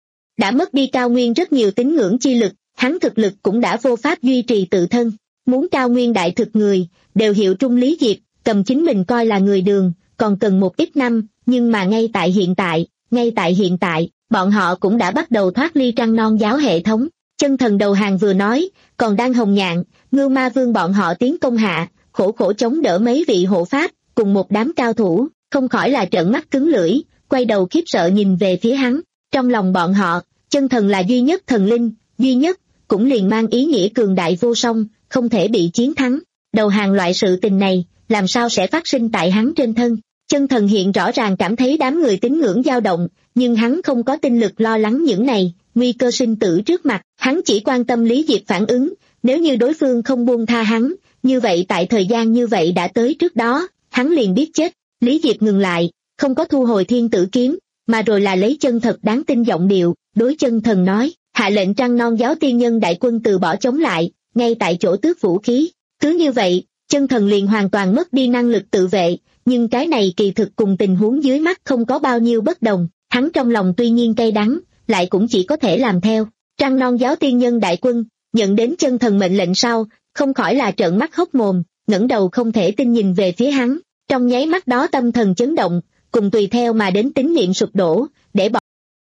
Đã mất đi cao nguyên rất nhiều tín ngưỡng chi lực, hắn thực lực cũng đã vô pháp duy trì tự thân. Muốn cao nguyên đại thực người, đều hiệu trung Lý Diệp, cầm chính mình coi là người đường, còn cần một ít năm, nhưng mà ngay tại hiện tại, ngay tại hiện tại, bọn họ cũng đã bắt đầu thoát ly trăng non giáo hệ thống. Chân Thần đầu hàng vừa nói, còn đang hồng nhạn, Ngưu Ma Vương bọn họ tiến công hạ, khổ khổ chống đỡ mấy vị hộ pháp, cùng một đám cao thủ, không khỏi là trợn mắt cứng lưỡi, quay đầu khiếp sợ nhìn về phía hắn. Trong lòng bọn họ, Chân Thần là duy nhất thần linh, duy nhất, cũng liền mang ý nghĩa cường đại vô song, không thể bị chiến thắng. Đầu hàng loại sự tình này, làm sao sẽ phát sinh tại hắn trên thân? Chân Thần hiện rõ ràng cảm thấy đám người tín ngưỡng dao động, nhưng hắn không có tinh lực lo lắng những này, nguy cơ sinh tử trước mặt, hắn chỉ quan tâm Lý Diệp phản ứng, nếu như đối phương không buông tha hắn, như vậy tại thời gian như vậy đã tới trước đó, hắn liền biết chết. Lý Diệp ngừng lại, không có thu hồi thiên tử kiếm, mà rồi là lấy chân thật đáng tin giọng điệu, đối Chân Thần nói, hạ lệnh Trăng Non giáo tiên nhân đại quân từ bỏ chống lại, ngay tại chỗ tước vũ khí. Cứ như vậy, Chân Thần liền hoàn toàn mất đi năng lực tự vệ, nhưng cái này kỳ thực cùng tình huống dưới mắt không có bao nhiêu bất đồng, hắn trong lòng tuy nhiên cay đắng, lại cũng chỉ có thể làm theo. Trăng Non giáo tiên nhân đại quân, nhận đến Chân Thần mệnh lệnh sau, không khỏi là trợn mắt hốc mồm, ngẩng đầu không thể tin nhìn về phía hắn, trong nháy mắt đó tâm thần chấn động, cùng tùy theo mà đến tín niệm sụp đổ, để bọn.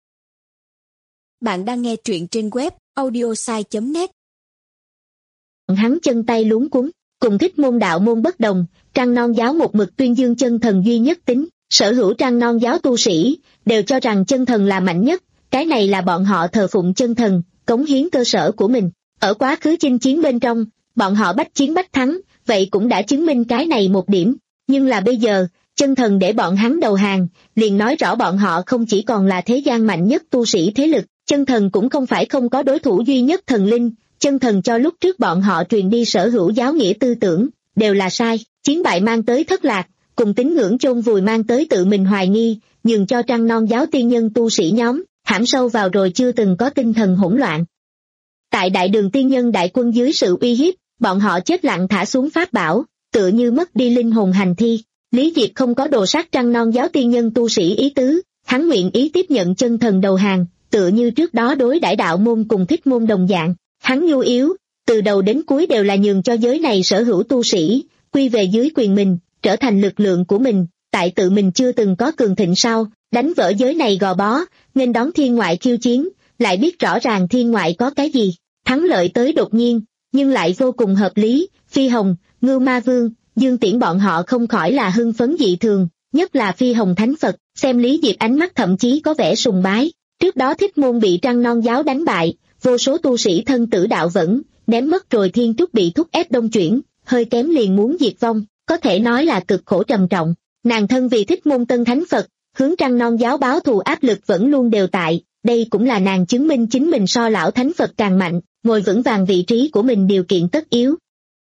Bạn đang nghe truyện trên web audiosai chấm net. Hắn chân tay luống cuống, cùng Thích Môn đạo môn bất đồng, Trăng Non giáo một mực tuyên dương Chân Thần duy nhất tính, sở hữu Trăng Non giáo tu sĩ đều cho rằng Chân Thần là mạnh nhất, cái này là bọn họ thờ phụng Chân Thần, cống hiến cơ sở của mình. Ở quá khứ chinh chiến bên trong, bọn họ bách chiến bách thắng, vậy cũng đã chứng minh cái này một điểm, nhưng là bây giờ, Chân Thần để bọn hắn đầu hàng, liền nói rõ bọn họ không chỉ còn là thế gian mạnh nhất tu sĩ thế lực, Chân Thần cũng không phải không có đối thủ duy nhất thần linh. Chân Thần cho lúc trước bọn họ truyền đi sở hữu giáo nghĩa tư tưởng, đều là sai, chiến bại mang tới thất lạc, cùng tín ngưỡng chôn vùi mang tới tự mình hoài nghi, nhường cho Trăng Non giáo tiên nhân tu sĩ nhóm, hãm sâu vào rồi chưa từng có tinh thần hỗn loạn. Tại đại đường tiên nhân đại quân dưới sự uy hiếp, bọn họ chết lặng thả xuống pháp bảo, tựa như mất đi linh hồn hành thi. Lý Diệp không có đồ sát Trăng Non giáo tiên nhân tu sĩ ý tứ, hắn nguyện ý tiếp nhận Chân Thần đầu hàng, tựa như trước đó đối đãi đạo môn cùng Thích Môn đồng dạng. Hắn nhu yếu, từ đầu đến cuối đều là nhường cho giới này sở hữu tu sĩ, quy về dưới quyền mình, trở thành lực lượng của mình, tại tự mình chưa từng có cường thịnh sau, đánh vỡ giới này gò bó, nên đón thiên ngoại khiêu chiến, lại biết rõ ràng thiên ngoại có cái gì, thắng lợi tới đột nhiên, nhưng lại vô cùng hợp lý. Phi Hồng, Ngưu Ma Vương, Dương Tiễn bọn họ không khỏi là hưng phấn dị thường, nhất là Phi Hồng Thánh Phật, xem Lý Diệp ánh mắt thậm chí có vẻ sùng bái. Trước đó Thích Môn bị Trăng Non giáo đánh bại, vô số tu sĩ thân tử đạo vẫn, ném mất rồi thiên trúc bị thúc ép đông chuyển, hơi kém liền muốn diệt vong, có thể nói là cực khổ trầm trọng. Nàng thân vì Thích Môn tân thánh Phật, hướng Trăng Non giáo báo thù áp lực vẫn luôn đều tại, đây cũng là nàng chứng minh chính mình so lão thánh Phật càng mạnh, ngồi vững vàng vị trí của mình điều kiện tất yếu.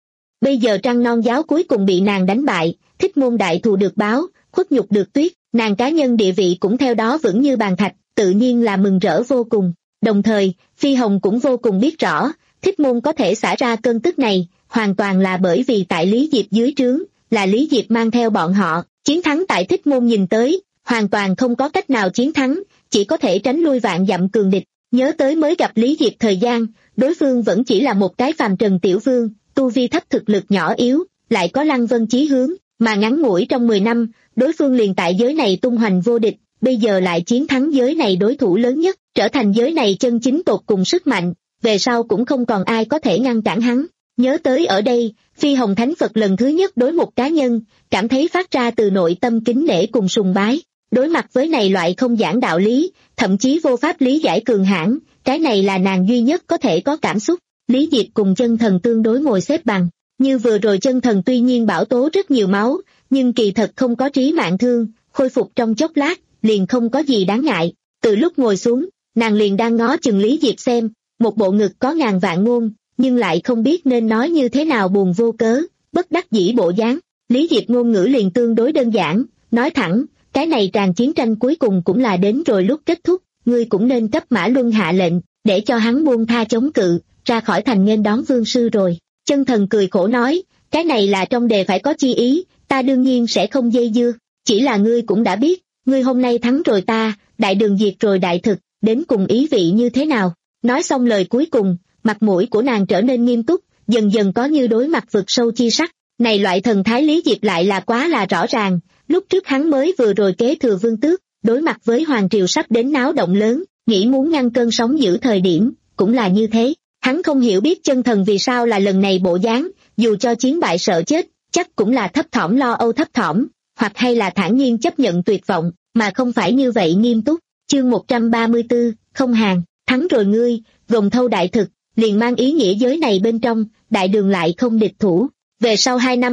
Bây giờ Trăng Non giáo cuối cùng bị nàng đánh bại, Thích Môn đại thù được báo, khuất nhục được tuyết, nàng cá nhân địa vị cũng theo đó vững như bàn thạch, tự nhiên là mừng rỡ vô cùng. Đồng thời, Phi Hồng cũng vô cùng biết rõ, Thích Môn có thể xả ra cơn tức này, hoàn toàn là bởi vì tại Lý Diệp dưới trướng, là Lý Diệp mang theo bọn họ, chiến thắng tại Thích Môn nhìn tới, hoàn toàn không có cách nào chiến thắng, chỉ có thể tránh lui vạn dặm cường địch. Nhớ tới mới gặp Lý Diệp thời gian, đối phương vẫn chỉ là một cái phàm trần tiểu vương, tu vi thấp thực lực nhỏ yếu, lại có Lăng Vân chí hướng, mà ngắn ngủi trong mười năm, đối phương liền tại giới này tung hoành vô địch, bây giờ lại chiến thắng giới này đối thủ lớn nhất, trở thành giới này chân chính tột cùng sức mạnh, về sau cũng không còn ai có thể ngăn cản hắn. Nhớ tới ở đây, Phi Hồng Thánh Phật lần thứ nhất đối một cá nhân, cảm thấy phát ra từ nội tâm kính nể cùng sùng bái. Đối mặt với này loại không giảng đạo lý, thậm chí vô pháp lý giải cường hãn, cái này là nàng duy nhất có thể có cảm xúc. Lý Diệp cùng Chân Thần tương đối ngồi xếp bằng, như vừa rồi Chân Thần tuy nhiên bảo tố rất nhiều máu, nhưng kỳ thật không có trí mạng thương, khôi phục trong chốc lát, liền không có gì đáng ngại. Từ lúc ngồi xuống, nàng liền đang ngó chừng Lý Diệp xem, một bộ ngực có ngàn vạn ngôn, nhưng lại không biết nên nói như thế nào buồn vô cớ, bất đắc dĩ bộ dáng. Lý Diệp ngôn ngữ liền tương đối đơn giản, nói thẳng, cái này tràn chiến tranh cuối cùng cũng là đến rồi lúc kết thúc, ngươi cũng nên cấp Mã Luân hạ lệnh, để cho hắn buông tha chống cự, ra khỏi thành nghênh đón vương sư rồi. Chân Thần cười khổ nói, cái này là trong đề phải có chi ý, ta đương nhiên sẽ không dây dưa, chỉ là ngươi cũng đã biết, ngươi hôm nay thắng rồi ta, đại đường diệt rồi đại thực, đến cùng ý vị như thế nào. Nói xong lời cuối cùng, mặt mũi của nàng trở nên nghiêm túc, dần dần có như đối mặt vực sâu chi sắc. Này loại thần thái Lý Diệp lại là quá là rõ ràng, lúc trước hắn mới vừa rồi kế thừa vương tước, đối mặt với hoàng triều sắp đến náo động lớn, nghĩ muốn ngăn cơn sóng dữ thời điểm, cũng là như thế. Hắn không hiểu biết Chân Thần vì sao là lần này bộ dáng, dù cho chiến bại sợ chết, chắc cũng là thấp thỏm lo âu thấp thỏm, hoặc hay là thản nhiên chấp nhận tuyệt vọng, mà không phải như vậy nghiêm túc. Chương một trăm ba mươi tư, không hàng, thắng rồi ngươi, gồng thâu đại thực, liền mang ý nghĩa giới này bên trong, đại đường lại không địch thủ. Về sau hai năm,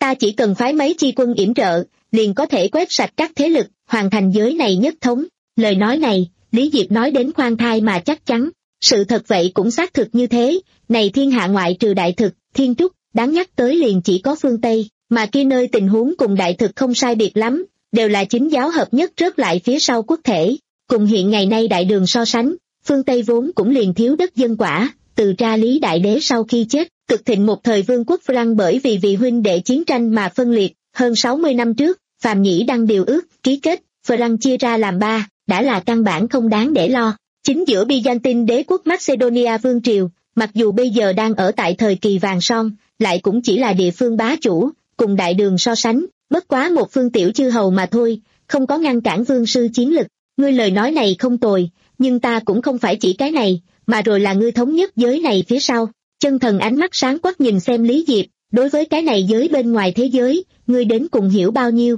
Ta chỉ cần phái mấy chi quân yểm trợ, liền có thể quét sạch các thế lực, hoàn thành giới này nhất thống. Lời nói này, Lý Diệp nói đến khoan thai mà chắc chắn. Sự thật vậy cũng xác thực như thế, này thiên hạ ngoại trừ đại thực, thiên trúc, đáng nhắc tới liền chỉ có phương Tây, mà kia nơi tình huống cùng đại thực không sai biệt lắm, đều là chính giáo hợp nhất rớt lại phía sau quốc thể. Cùng hiện ngày nay đại đường so sánh, phương Tây vốn cũng liền thiếu đất dân quả, từ ra Lý Đại Đế sau khi chết, cực thịnh một thời vương quốc Franc bởi vì vì huynh đệ chiến tranh mà phân liệt, hơn sáu mươi năm trước, Phạm Nhĩ đăng điều ước, ký kết, Franc chia ra làm ba, đã là căn bản không đáng để lo. Chính giữa Byzantine đế quốc Macedonia vương triều, mặc dù bây giờ đang ở tại thời kỳ vàng son, lại cũng chỉ là địa phương bá chủ, cùng đại đường so sánh, bất quá một phương tiểu chư hầu mà thôi, không có ngăn cản vương sư chiến lực. Ngươi lời nói này không tồi, nhưng ta cũng không phải chỉ cái này, mà rồi là ngươi thống nhất giới này phía sau. Chân Thần ánh mắt sáng quắc nhìn xem Lý Diệp, đối với cái này giới bên ngoài thế giới, ngươi đến cùng hiểu bao nhiêu?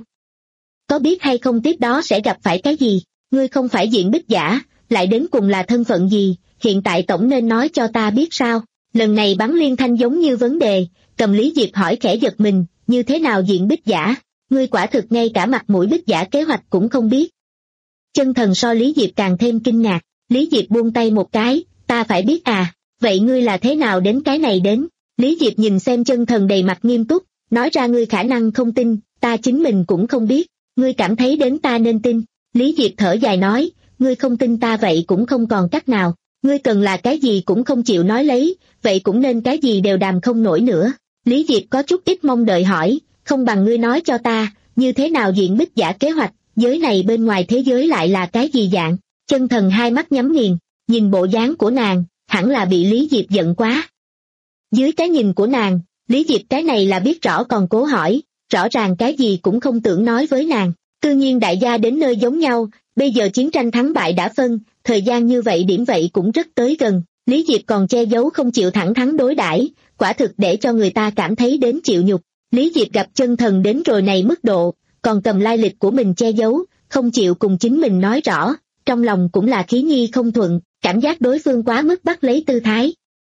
Có biết hay không tiếp đó sẽ gặp phải cái gì? Ngươi không phải diện bích giả, lại đến cùng là thân phận gì, hiện tại tổng nên nói cho ta biết sao? Lần này bắn liên thanh giống như vấn đề, cầm Lý Diệp hỏi khẽ giật mình, như thế nào diện bích giả? Ngươi quả thực ngay cả mặt mũi bích giả kế hoạch cũng không biết. Chân Thần so Lý Diệp càng thêm kinh ngạc, Lý Diệp buông tay một cái, ta phải biết à, vậy ngươi là thế nào đến cái này đến? Lý Diệp nhìn xem Chân Thần đầy mặt nghiêm túc, nói ra ngươi khả năng không tin, ta chính mình cũng không biết, ngươi cảm thấy đến ta nên tin. Lý Diệp thở dài nói, ngươi không tin ta vậy cũng không còn cách nào, ngươi cần là cái gì cũng không chịu nói lấy, vậy cũng nên cái gì đều đàm không nổi nữa. Lý Diệp có chút ít mong đợi hỏi, không bằng ngươi nói cho ta, như thế nào diện bích giả kế hoạch, giới này bên ngoài thế giới lại là cái gì dạng? Chân Thần hai mắt nhắm nghiền, nhìn bộ dáng của nàng, hẳn là bị Lý Diệp giận quá. Dưới cái nhìn của nàng, Lý Diệp cái này là biết rõ còn cố hỏi, rõ ràng cái gì cũng không tưởng nói với nàng. Tự nhiên đại gia đến nơi giống nhau, bây giờ chiến tranh thắng bại đã phân, thời gian như vậy điểm vậy cũng rất tới gần, Lý Diệp còn che giấu không chịu thẳng thắn đối đãi, quả thực để cho người ta cảm thấy đến chịu nhục. Lý Diệp gặp Chân Thần đến rồi này mức độ, còn cầm lai lịch của mình che giấu, không chịu cùng chính mình nói rõ, trong lòng cũng là khí nhi không thuận, cảm giác đối phương quá mức bắt lấy tư thái.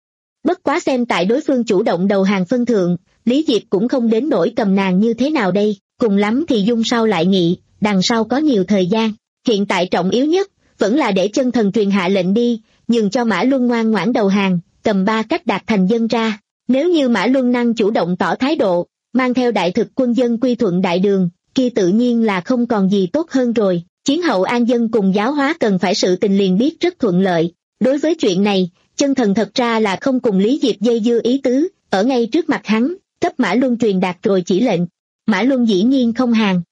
Bất quá xem tại đối phương chủ động đầu hàng phân thượng, Lý Diệp cũng không đến nỗi cầm nàng như thế nào đây, cùng lắm thì dung sau lại nghị, đằng sau có nhiều thời gian. Hiện tại trọng yếu nhất, vẫn là để Chân Thần truyền hạ lệnh đi, nhường cho Mã Luân ngoan ngoãn đầu hàng, cầm ba cách đạt thành dân ra. Nếu như Mã Luân năng chủ động tỏ thái độ, mang theo đại thực quân dân quy thuận đại đường, kia tự nhiên là không còn gì tốt hơn rồi. Chiến hậu an dân cùng giáo hóa cần phải sự tình liền biết rất thuận lợi. Đối với chuyện này, Chân Thần thật ra là không cùng Lý Diệp dây dưa ý tứ, ở ngay trước mặt hắn, cấp Mã Luân truyền đạt rồi chỉ lệnh. Mã Luân dĩ nhiên không hàng.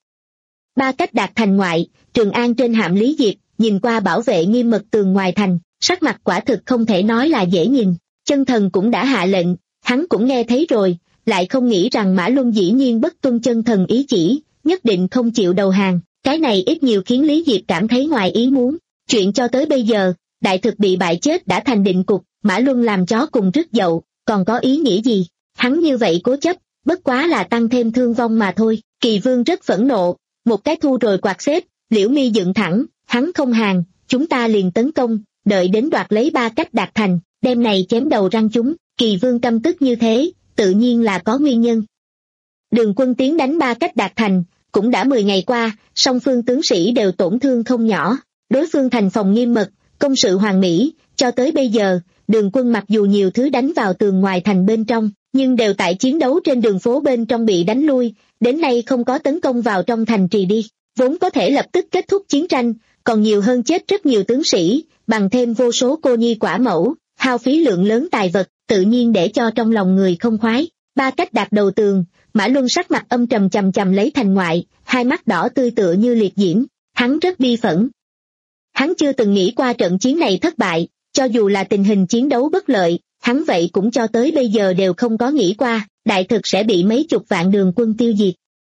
Ba cách đạt thành ngoại, Trường An trên hạm Lý Diệp, nhìn qua bảo vệ nghiêm mật tường ngoài thành, sắc mặt quả thực không thể nói là dễ nhìn. Chân Thần cũng đã hạ lệnh, hắn cũng nghe thấy rồi, lại không nghĩ rằng Mã Luân dĩ nhiên bất tuân Chân Thần ý chỉ, nhất định không chịu đầu hàng. Cái này ít nhiều khiến Lý Diệp cảm thấy ngoài ý muốn. Chuyện cho tới bây giờ, đại thực bị bại chết đã thành định cục, Mã Luân làm chó cùng rứt dậu, còn có ý nghĩa gì? Hắn như vậy cố chấp, bất quá là tăng thêm thương vong mà thôi. Kỳ Vương rất phẫn nộ, một cái thu rồi quạt xếp, liễu mi dựng thẳng, hắn không hàng, chúng ta liền tấn công, đợi đến đoạt lấy ba cách đạt thành, đêm này chém đầu răng chúng. Kỳ Vương căm tức như thế, tự nhiên là có nguyên nhân. Đường quân tiến đánh ba cách đạt thành, cũng đã mười ngày qua, song phương tướng sĩ đều tổn thương không nhỏ, đối phương thành phòng nghiêm mật, công sự hoàn mỹ, cho tới bây giờ, đường quân mặc dù nhiều thứ đánh vào tường ngoài thành bên trong, nhưng đều tại chiến đấu trên đường phố bên trong bị đánh lui, đến nay không có tấn công vào trong thành trì đi, vốn có thể lập tức kết thúc chiến tranh, còn nhiều hơn chết rất nhiều tướng sĩ, bằng thêm vô số cô nhi quả mẫu, hao phí lượng lớn tài vật, tự nhiên để cho trong lòng người không khoái. Ba cách đạt đầu tường, Mã Luân sắc mặt âm trầm chầm chầm lấy thành ngoại, hai mắt đỏ tươi tựa như liệt diễm, hắn rất bi phẫn. Hắn chưa từng nghĩ qua trận chiến này thất bại, cho dù là tình hình chiến đấu bất lợi, hắn vậy cũng cho tới bây giờ đều không có nghĩ qua, đại thực sẽ bị mấy chục vạn đường quân tiêu diệt.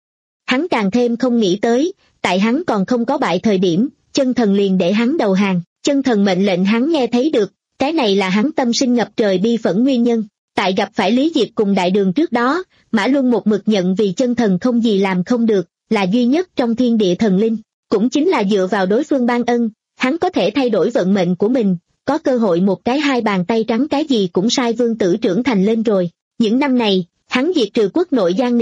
Hắn càng thêm không nghĩ tới, tại hắn còn không có bại thời điểm, Chân Thần liền để hắn đầu hàng, Chân Thần mệnh lệnh hắn nghe thấy được, cái này là hắn tâm sinh ngập trời bi phẫn nguyên nhân. Tại gặp phải Lý Diệp cùng đại đường trước đó, Mã Luân một mực nhận vì Chân Thần không gì làm không được, là duy nhất trong thiên địa thần linh, cũng chính là dựa vào đối phương ban ân, hắn có thể thay đổi vận mệnh của mình, có cơ hội một cái hai bàn tay trắng cái gì cũng sai vương tử trưởng thành lên rồi. Những năm này, hắn diệt trừ quốc nội gian nịnh,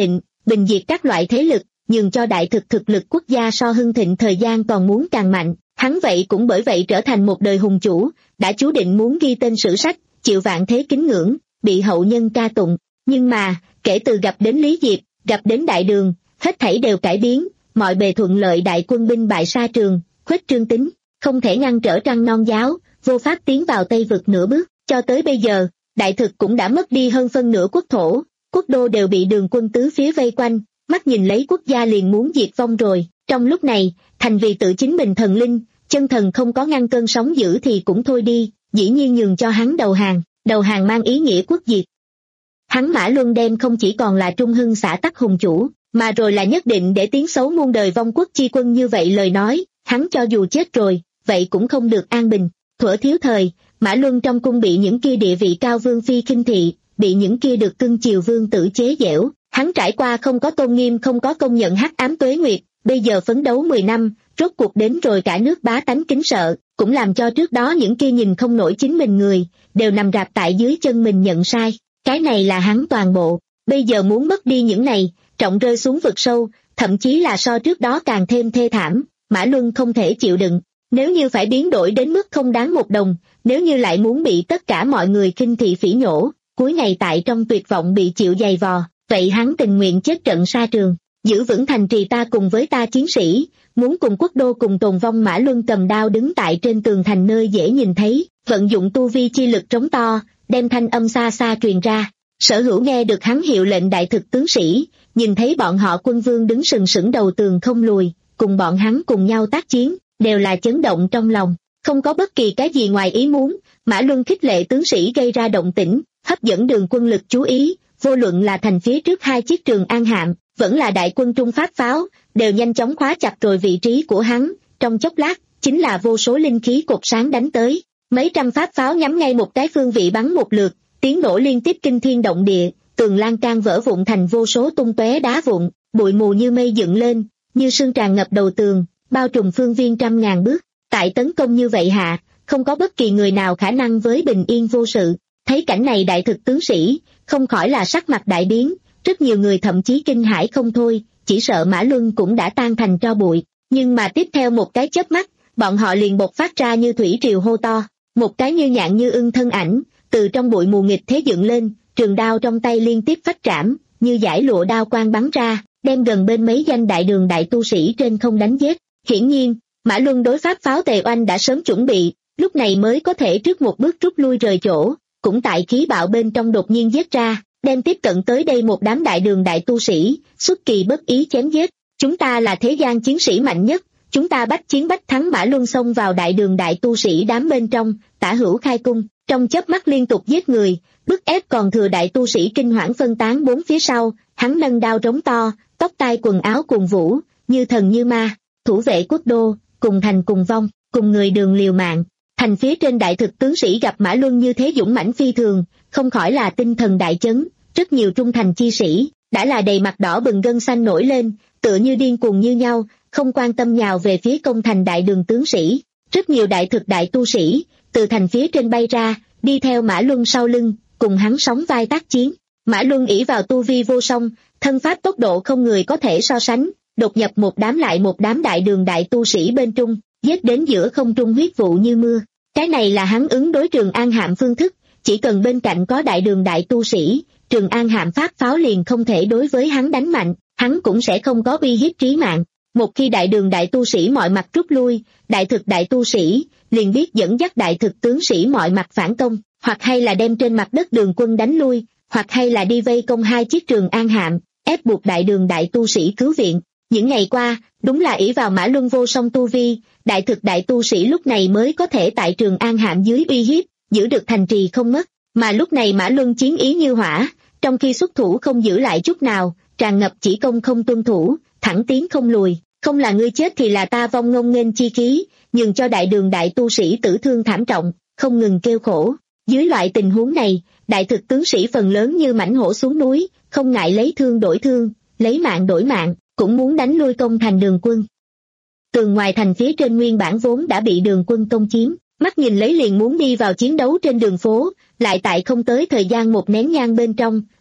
bình diệt các loại thế lực, nhường cho đại thực thực lực quốc gia so hưng thịnh thời gian còn muốn càng mạnh. Hắn vậy cũng bởi vậy trở thành một đời hùng chủ, đã chú định muốn ghi tên sử sách, chịu vạn thế kính ngưỡng, bị hậu nhân ca tụng. Nhưng mà, kể từ gặp đến Lý Diệp, gặp đến Đại Đường, hết thảy đều cải biến, mọi bề thuận lợi, đại quân binh bại sa trường, khuếch trương tính, không thể ngăn trở Trăng Non giáo, vô pháp tiến vào Tây vực nửa bước. Cho tới bây giờ, đại thực cũng đã mất đi hơn phân nửa quốc thổ, quốc đô đều bị Đường quân tứ phía vây quanh, mắt nhìn lấy quốc gia liền muốn diệt vong rồi. Trong lúc này, thành vì tự chính mình thần linh, chân thần không có ngăn cơn sóng dữ thì cũng thôi đi, dĩ nhiên nhường cho hắn đầu hàng, đầu hàng mang ý nghĩa quốc diệt. Hắn Mã Luân đem không chỉ còn là trung hưng xã tắc hùng chủ, mà rồi là nhất định để tiếng xấu muôn đời vong quốc chi quân. Như vậy lời nói, hắn cho dù chết rồi, vậy cũng không được an bình. Thuở thiếu thời, Mã Luân trong cung bị những kia địa vị cao vương phi khinh thị, bị những kia được cưng chiều vương tử chế giễu, hắn trải qua không có tôn nghiêm, không có công nhận hắc ám tuế nguyệt, bây giờ phấn đấu mười năm, rốt cuộc đến rồi cả nước bá tánh kính sợ, cũng làm cho trước đó những kia nhìn không nổi chính mình người, đều nằm rạp tại dưới chân mình nhận sai. Cái này là hắn toàn bộ, bây giờ muốn mất đi những này, trọng rơi xuống vực sâu, thậm chí là so trước đó càng thêm thê thảm, Mã Luân không thể chịu đựng. Nếu như phải biến đổi đến mức không đáng một đồng, nếu như lại muốn bị tất cả mọi người khinh thị phỉ nhổ, cuối ngày tại trong tuyệt vọng bị chịu giày vò, vậy hắn tình nguyện chết trận sa trường, giữ vững thành trì ta cùng với ta chiến sĩ, muốn cùng quốc đô cùng tồn vong. Mã Luân cầm đao đứng tại trên tường thành nơi dễ nhìn thấy, vận dụng tu vi chi lực trống to, đem thanh âm xa xa truyền ra. Sở Hữu nghe được hắn hiệu lệnh đại thực tướng sĩ, nhìn thấy bọn họ quân vương đứng sừng sững đầu tường không lùi, cùng bọn hắn cùng nhau tác chiến, đều là chấn động trong lòng, không có bất kỳ cái gì ngoài ý muốn. Mã Luân khích lệ tướng sĩ gây ra động tĩnh, hấp dẫn Đường quân lực chú ý, vô luận là thành phía trước hai chiếc Trường An hạm, vẫn là đại quân Trung Pháp pháo, đều nhanh chóng khóa chặt rồi vị trí của hắn. Trong chốc lát, chính là vô số linh khí cột sáng đánh tới, mấy trăm pháp pháo nhắm ngay một cái phương vị bắn một lượt, tiếng nổ liên tiếp kinh thiên động địa, tường lan can vỡ vụn thành vô số tung tóe đá vụn, bụi mù như mây dựng lên, như sương tràn ngập đầu tường, bao trùm phương viên trăm ngàn bước. Tại tấn công như vậy hạ, không có bất kỳ người nào khả năng với bình yên vô sự. Thấy cảnh này đại thực tướng sĩ, không khỏi là sắc mặt đại biến, rất nhiều người thậm chí kinh hãi không thôi, chỉ sợ Mã Luân cũng đã tan thành tro bụi. Nhưng mà tiếp theo một cái chớp mắt, bọn họ liền bộc phát ra như thủy triều hô to, một cái như nhạn như ưng thân ảnh, từ trong bụi mù nghịch thế dựng lên, trường đao trong tay liên tiếp phách trảm, như dải lụa đao quang bắn ra, đem gần bên mấy danh đại đường đại tu sĩ trên không đánh giết. Hiển nhiên, Mã Luân đối pháp pháo tề oanh đã sớm chuẩn bị, lúc này mới có thể trước một bước rút lui rời chỗ, cũng tại khí bạo bên trong đột nhiên giết ra, đem tiếp cận tới đây một đám đại đường đại tu sĩ, xuất kỳ bất ý chém giết. Chúng ta là thế gian chiến sĩ mạnh nhất, chúng ta bách chiến bách thắng. Mã Luân xông vào đại đường đại tu sĩ đám bên trong, tả hữu khai cung, trong chớp mắt liên tục giết người, bức ép còn thừa đại tu sĩ kinh hoảng phân tán bốn phía sau. Hắn nâng đao trống to, tóc tai quần áo cuồng vũ, như thần như ma, thủ vệ quốc đô, cùng thành cùng vong, cùng người đường liều mạng. Thành phía trên đại thực tướng sĩ gặp Mã Luân như thế dũng mãnh phi thường, không khỏi là tinh thần đại chấn, rất nhiều trung thành chi sĩ, đã là đầy mặt đỏ bừng gân xanh nổi lên, tựa như điên cuồng như nhau, không quan tâm nhào về phía công thành đại đường tướng sĩ. Rất nhiều đại thực đại tu sĩ, từ thành phía trên bay ra, đi theo Mã Luân sau lưng, cùng hắn sóng vai tác chiến. Mã Luân ỷ vào tu vi vô song, thân pháp tốc độ không người có thể so sánh, đột nhập một đám lại một đám đại đường đại tu sĩ bên trung, giết đến giữa không trung huyết vụ như mưa. Cái này là hắn ứng đối Trường An hạm phương thức, chỉ cần bên cạnh có đại đường đại tu sĩ, Trường An hạm pháp pháo liền không thể đối với hắn đánh mạnh, hắn cũng sẽ không có uy hiếp trí mạng. Một khi đại đường đại tu sĩ mọi mặt rút lui, đại thực đại tu sĩ liền biết dẫn dắt đại thực tướng sĩ mọi mặt phản công, hoặc hay là đem trên mặt đất đường quân đánh lui, hoặc hay là đi vây công hai chiếc Trường An hạm, ép buộc đại đường đại tu sĩ cứu viện. Những ngày qua, đúng là ỷ vào Mã Luân vô song tu vi, đại thực đại tu sĩ lúc này mới có thể tại Trường An hạm dưới uy hiếp, giữ được thành trì không mất. Mà lúc này Mã Luân chiến ý như hỏa, trong khi xuất thủ không giữ lại chút nào, tràn ngập chỉ công không tuân thủ, thẳng tiến không lùi, không là ngươi chết thì là ta vong ngông nghênh chi khí, nhường cho đại đường đại tu sĩ tử thương thảm trọng, không ngừng kêu khổ. Dưới loại tình huống này, đại thực tướng sĩ phần lớn như mãnh hổ xuống núi, không ngại lấy thương đổi thương, lấy mạng đổi mạng, cũng muốn đánh lui công thành đường quân. Tường ngoài thành phía trên nguyên bản vốn đã bị đường quân công chiếm, mắt nhìn lấy liền muốn đi vào chiến đấu trên đường phố, lại tại không tới thời gian một nén nhang bên trong,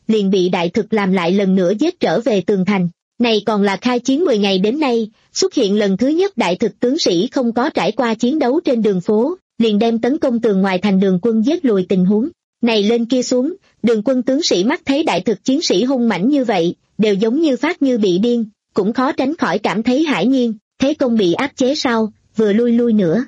liền bị đại thực làm lại lần nữa giết trở về tường thành. Này còn là khai chiến mười ngày đến nay, xuất hiện lần thứ nhất đại thực tướng sĩ không có trải qua chiến đấu trên đường phố, liền đem tấn công tường ngoài thành đường quân giết lùi tình huống. Này lên kia xuống, đường quân tướng sĩ mắt thấy đại thực chiến sĩ hung mãnh như vậy, đều giống như phát như bị điên, cũng khó tránh khỏi cảm thấy hãi nhiên, thế công bị áp chế sau, vừa lui lui nữa.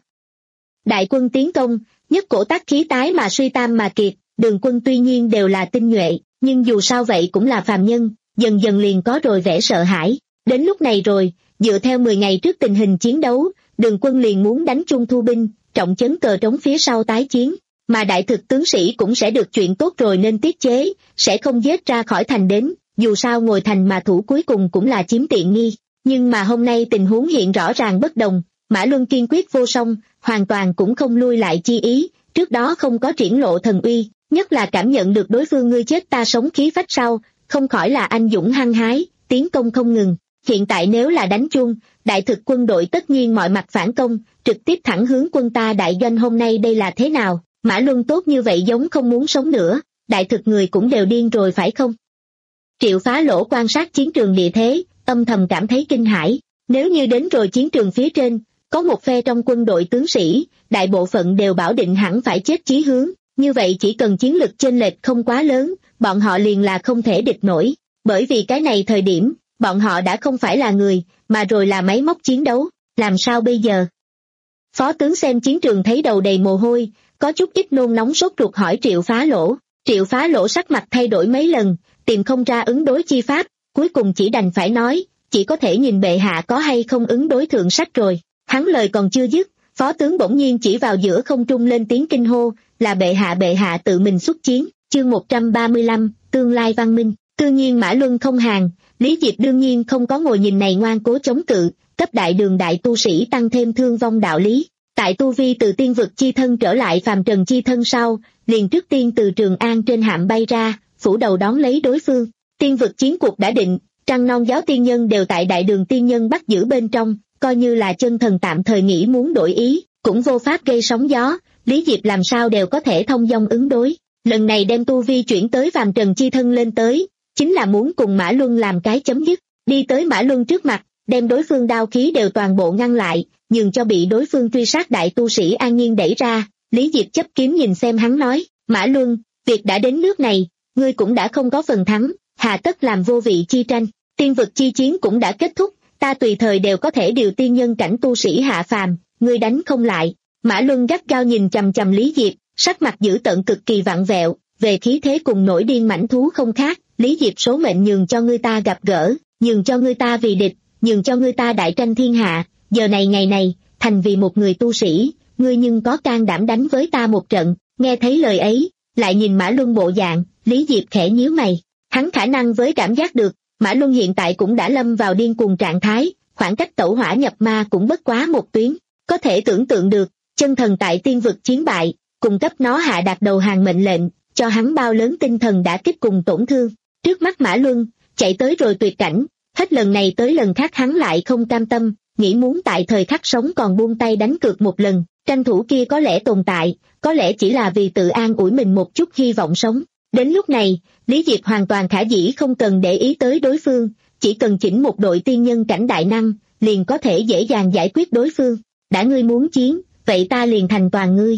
Đại quân tiến công, nhất cổ tác khí tái mà suy tam mà kiệt, đường quân tuy nhiên đều là tinh nhuệ, nhưng dù sao vậy cũng là phàm nhân, dần dần liền có rồi vẻ sợ hãi. Đến lúc này rồi, dựa theo mười ngày trước tình hình chiến đấu, đường quân liền muốn đánh Trung Thu binh, trọng chấn cờ trống phía sau tái chiến, mà đại thực tướng sĩ cũng sẽ được chuyện tốt rồi nên tiết chế, sẽ không giết ra khỏi thành đến, dù sao ngồi thành mà thủ cuối cùng cũng là chiếm tiện nghi. Nhưng mà hôm nay tình huống hiện rõ ràng bất đồng, Mã Luân kiên quyết vô song, hoàn toàn cũng không lui lại chi ý, trước đó không có triển lộ thần uy, nhất là cảm nhận được đối phương ngươi chết ta sống khí phách sau, không khỏi là anh dũng hăng hái, tiến công không ngừng. Hiện tại nếu là đánh chung, đại thực quân đội tất nhiên mọi mặt phản công, trực tiếp thẳng hướng quân ta đại doanh. Hôm nay đây là thế nào? Mã Luân tốt như vậy giống không muốn sống nữa, đại thực người cũng đều điên rồi phải không? Triệu Phá Lỗ quan sát chiến trường địa thế, âm thầm cảm thấy kinh hãi. Nếu như đến rồi chiến trường phía trên, có một phe trong quân đội tướng sĩ, đại bộ phận đều bảo định hẳn phải chết chí hướng, như vậy chỉ cần chiến lực chênh lệch không quá lớn, bọn họ liền là không thể địch nổi, bởi vì cái này thời điểm, bọn họ đã không phải là người, mà rồi là máy móc chiến đấu, làm sao bây giờ? Phó tướng xem chiến trường thấy đầu đầy mồ hôi, có chút ít nôn nóng sốt ruột hỏi Triệu Phá Lỗ. Triệu Phá Lỗ sắc mặt thay đổi mấy lần, tìm không ra ứng đối chi pháp, cuối cùng chỉ đành phải nói, chỉ có thể nhìn bệ hạ có hay không ứng đối thượng sách rồi. Hắn lời còn chưa dứt, phó tướng bỗng nhiên chỉ vào giữa không trung lên tiếng kinh hô, là bệ hạ bệ hạ tự mình xuất chiến. Chương một trăm ba mươi lăm, tương lai văn minh. Tự nhiên Mã Luân không hàng, Lý Diệp đương nhiên không có ngồi nhìn này ngoan cố chống cự, cấp đại đường đại tu sĩ tăng thêm thương vong đạo lý. Tại tu vi từ tiên vực chi thân trở lại phàm trần chi thân sau, liền trước tiên từ Trường An trên hạm bay ra, phủ đầu đón lấy đối phương. Tiên vực chiến cuộc đã định, Trăng Non giáo tiên nhân đều tại đại đường tiên nhân bắt giữ bên trong, coi như là chân thần tạm thời nghĩ muốn đổi ý, cũng vô pháp gây sóng gió, Lý Diệp làm sao đều có thể thông dong ứng đối. Lần này đem tu vi chuyển tới phàm trần chi thân lên tới, chính là muốn cùng Mã Luân làm cái chấm dứt, đi tới Mã Luân trước mặt, đem đối phương đao khí đều toàn bộ ngăn lại, nhường cho bị đối phương truy sát đại tu sĩ an nhiên đẩy ra. Lý Diệp chấp kiếm nhìn xem hắn nói, Mã Luân, việc đã đến nước này, ngươi cũng đã không có phần thắng, hà tất làm vô vị chi tranh, tiên vực chi chiến cũng đã kết thúc, ta tùy thời đều có thể điều tiên nhân cảnh tu sĩ hạ phàm, ngươi đánh không lại. Mã Luân gắt gao nhìn chằm chằm Lý Diệp, sắc mặt dữ tợn cực kỳ vặn vẹo, về khí thế cùng nổi điên mãnh thú không khác. Lý Diệp số mệnh nhường cho ngươi ta gặp gỡ, nhường cho ngươi ta vì địch, nhường cho ngươi ta đại tranh thiên hạ, giờ này ngày này, thành vì một người tu sĩ, ngươi nhưng có can đảm đánh với ta một trận. Nghe thấy lời ấy, lại nhìn Mã Luân bộ dạng, Lý Diệp khẽ nhíu mày, hắn khả năng với cảm giác được, Mã Luân hiện tại cũng đã lâm vào điên cuồng trạng thái, khoảng cách tẩu hỏa nhập ma cũng bất quá một tuyến, có thể tưởng tượng được, chân thần tại tiên vực chiến bại, cùng cấp nó hạ đạt đầu hàng mệnh lệnh, cho hắn bao lớn tinh thần đã kích cùng tổn thương. Trước mắt Mã Luân, chạy tới rồi tuyệt cảnh, hết lần này tới lần khác hắn lại không cam tâm, nghĩ muốn tại thời khắc sống còn buông tay đánh cược một lần, tranh thủ kia có lẽ tồn tại, có lẽ chỉ là vì tự an ủi mình một chút hy vọng sống. Đến lúc này, Lý Diệp hoàn toàn khả dĩ không cần để ý tới đối phương, chỉ cần chỉnh một đội tiên nhân cảnh đại năng, liền có thể dễ dàng giải quyết đối phương. Đã ngươi muốn chiến, vậy ta liền thành toàn ngươi.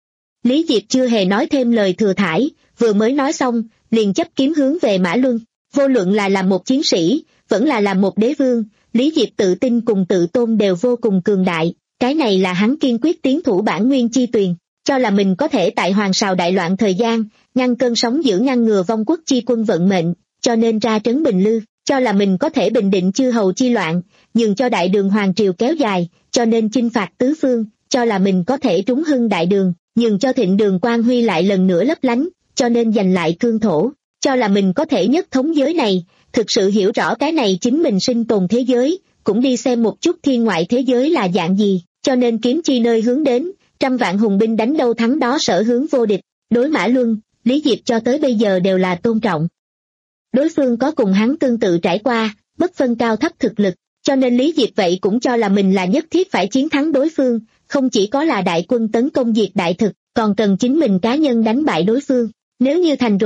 Lý Diệp chưa hề nói thêm lời thừa thãi, vừa mới nói xong, liền chấp kiếm hướng về Mã Luân. Vô luận là làm một chiến sĩ, vẫn là làm một đế vương, Lý Diệp tự tin cùng tự tôn đều vô cùng cường đại, cái này là hắn kiên quyết tiến thủ bản nguyên chi tuyền, cho là mình có thể tại hoàng sào đại loạn thời gian, ngăn cơn sóng dữ ngăn ngừa vong quốc chi quân vận mệnh, cho nên ra trấn Bình Lư, cho là mình có thể bình định chư hầu chi loạn, nhường cho đại đường hoàng triều kéo dài, cho nên chinh phạt tứ phương, cho là mình có thể trúng hưng đại đường, nhường cho thịnh đường quang huy lại lần nữa lấp lánh, cho nên giành lại cương thổ, cho là mình có thể nhất thống giới này, thực sự hiểu rõ cái này chính mình sinh tồn thế giới, cũng đi xem một chút thiên ngoại thế giới là dạng gì, cho nên kiếm chi nơi hướng đến, trăm vạn hùng binh đánh đâu thắng đó sở hướng vô địch. Đối Mã Luân, Lý Diệp cho tới bây giờ đều là tôn trọng. Đối phương có cùng hắn tương tự trải qua, bất phân cao thấp thực lực, cho nên Lý Diệp vậy cũng cho là mình là nhất thiết phải chiến thắng đối phương, không chỉ có là đại quân tấn công diệt đại thực, còn cần chính mình cá nhân đánh bại đối phương. Nếu như thành rồi,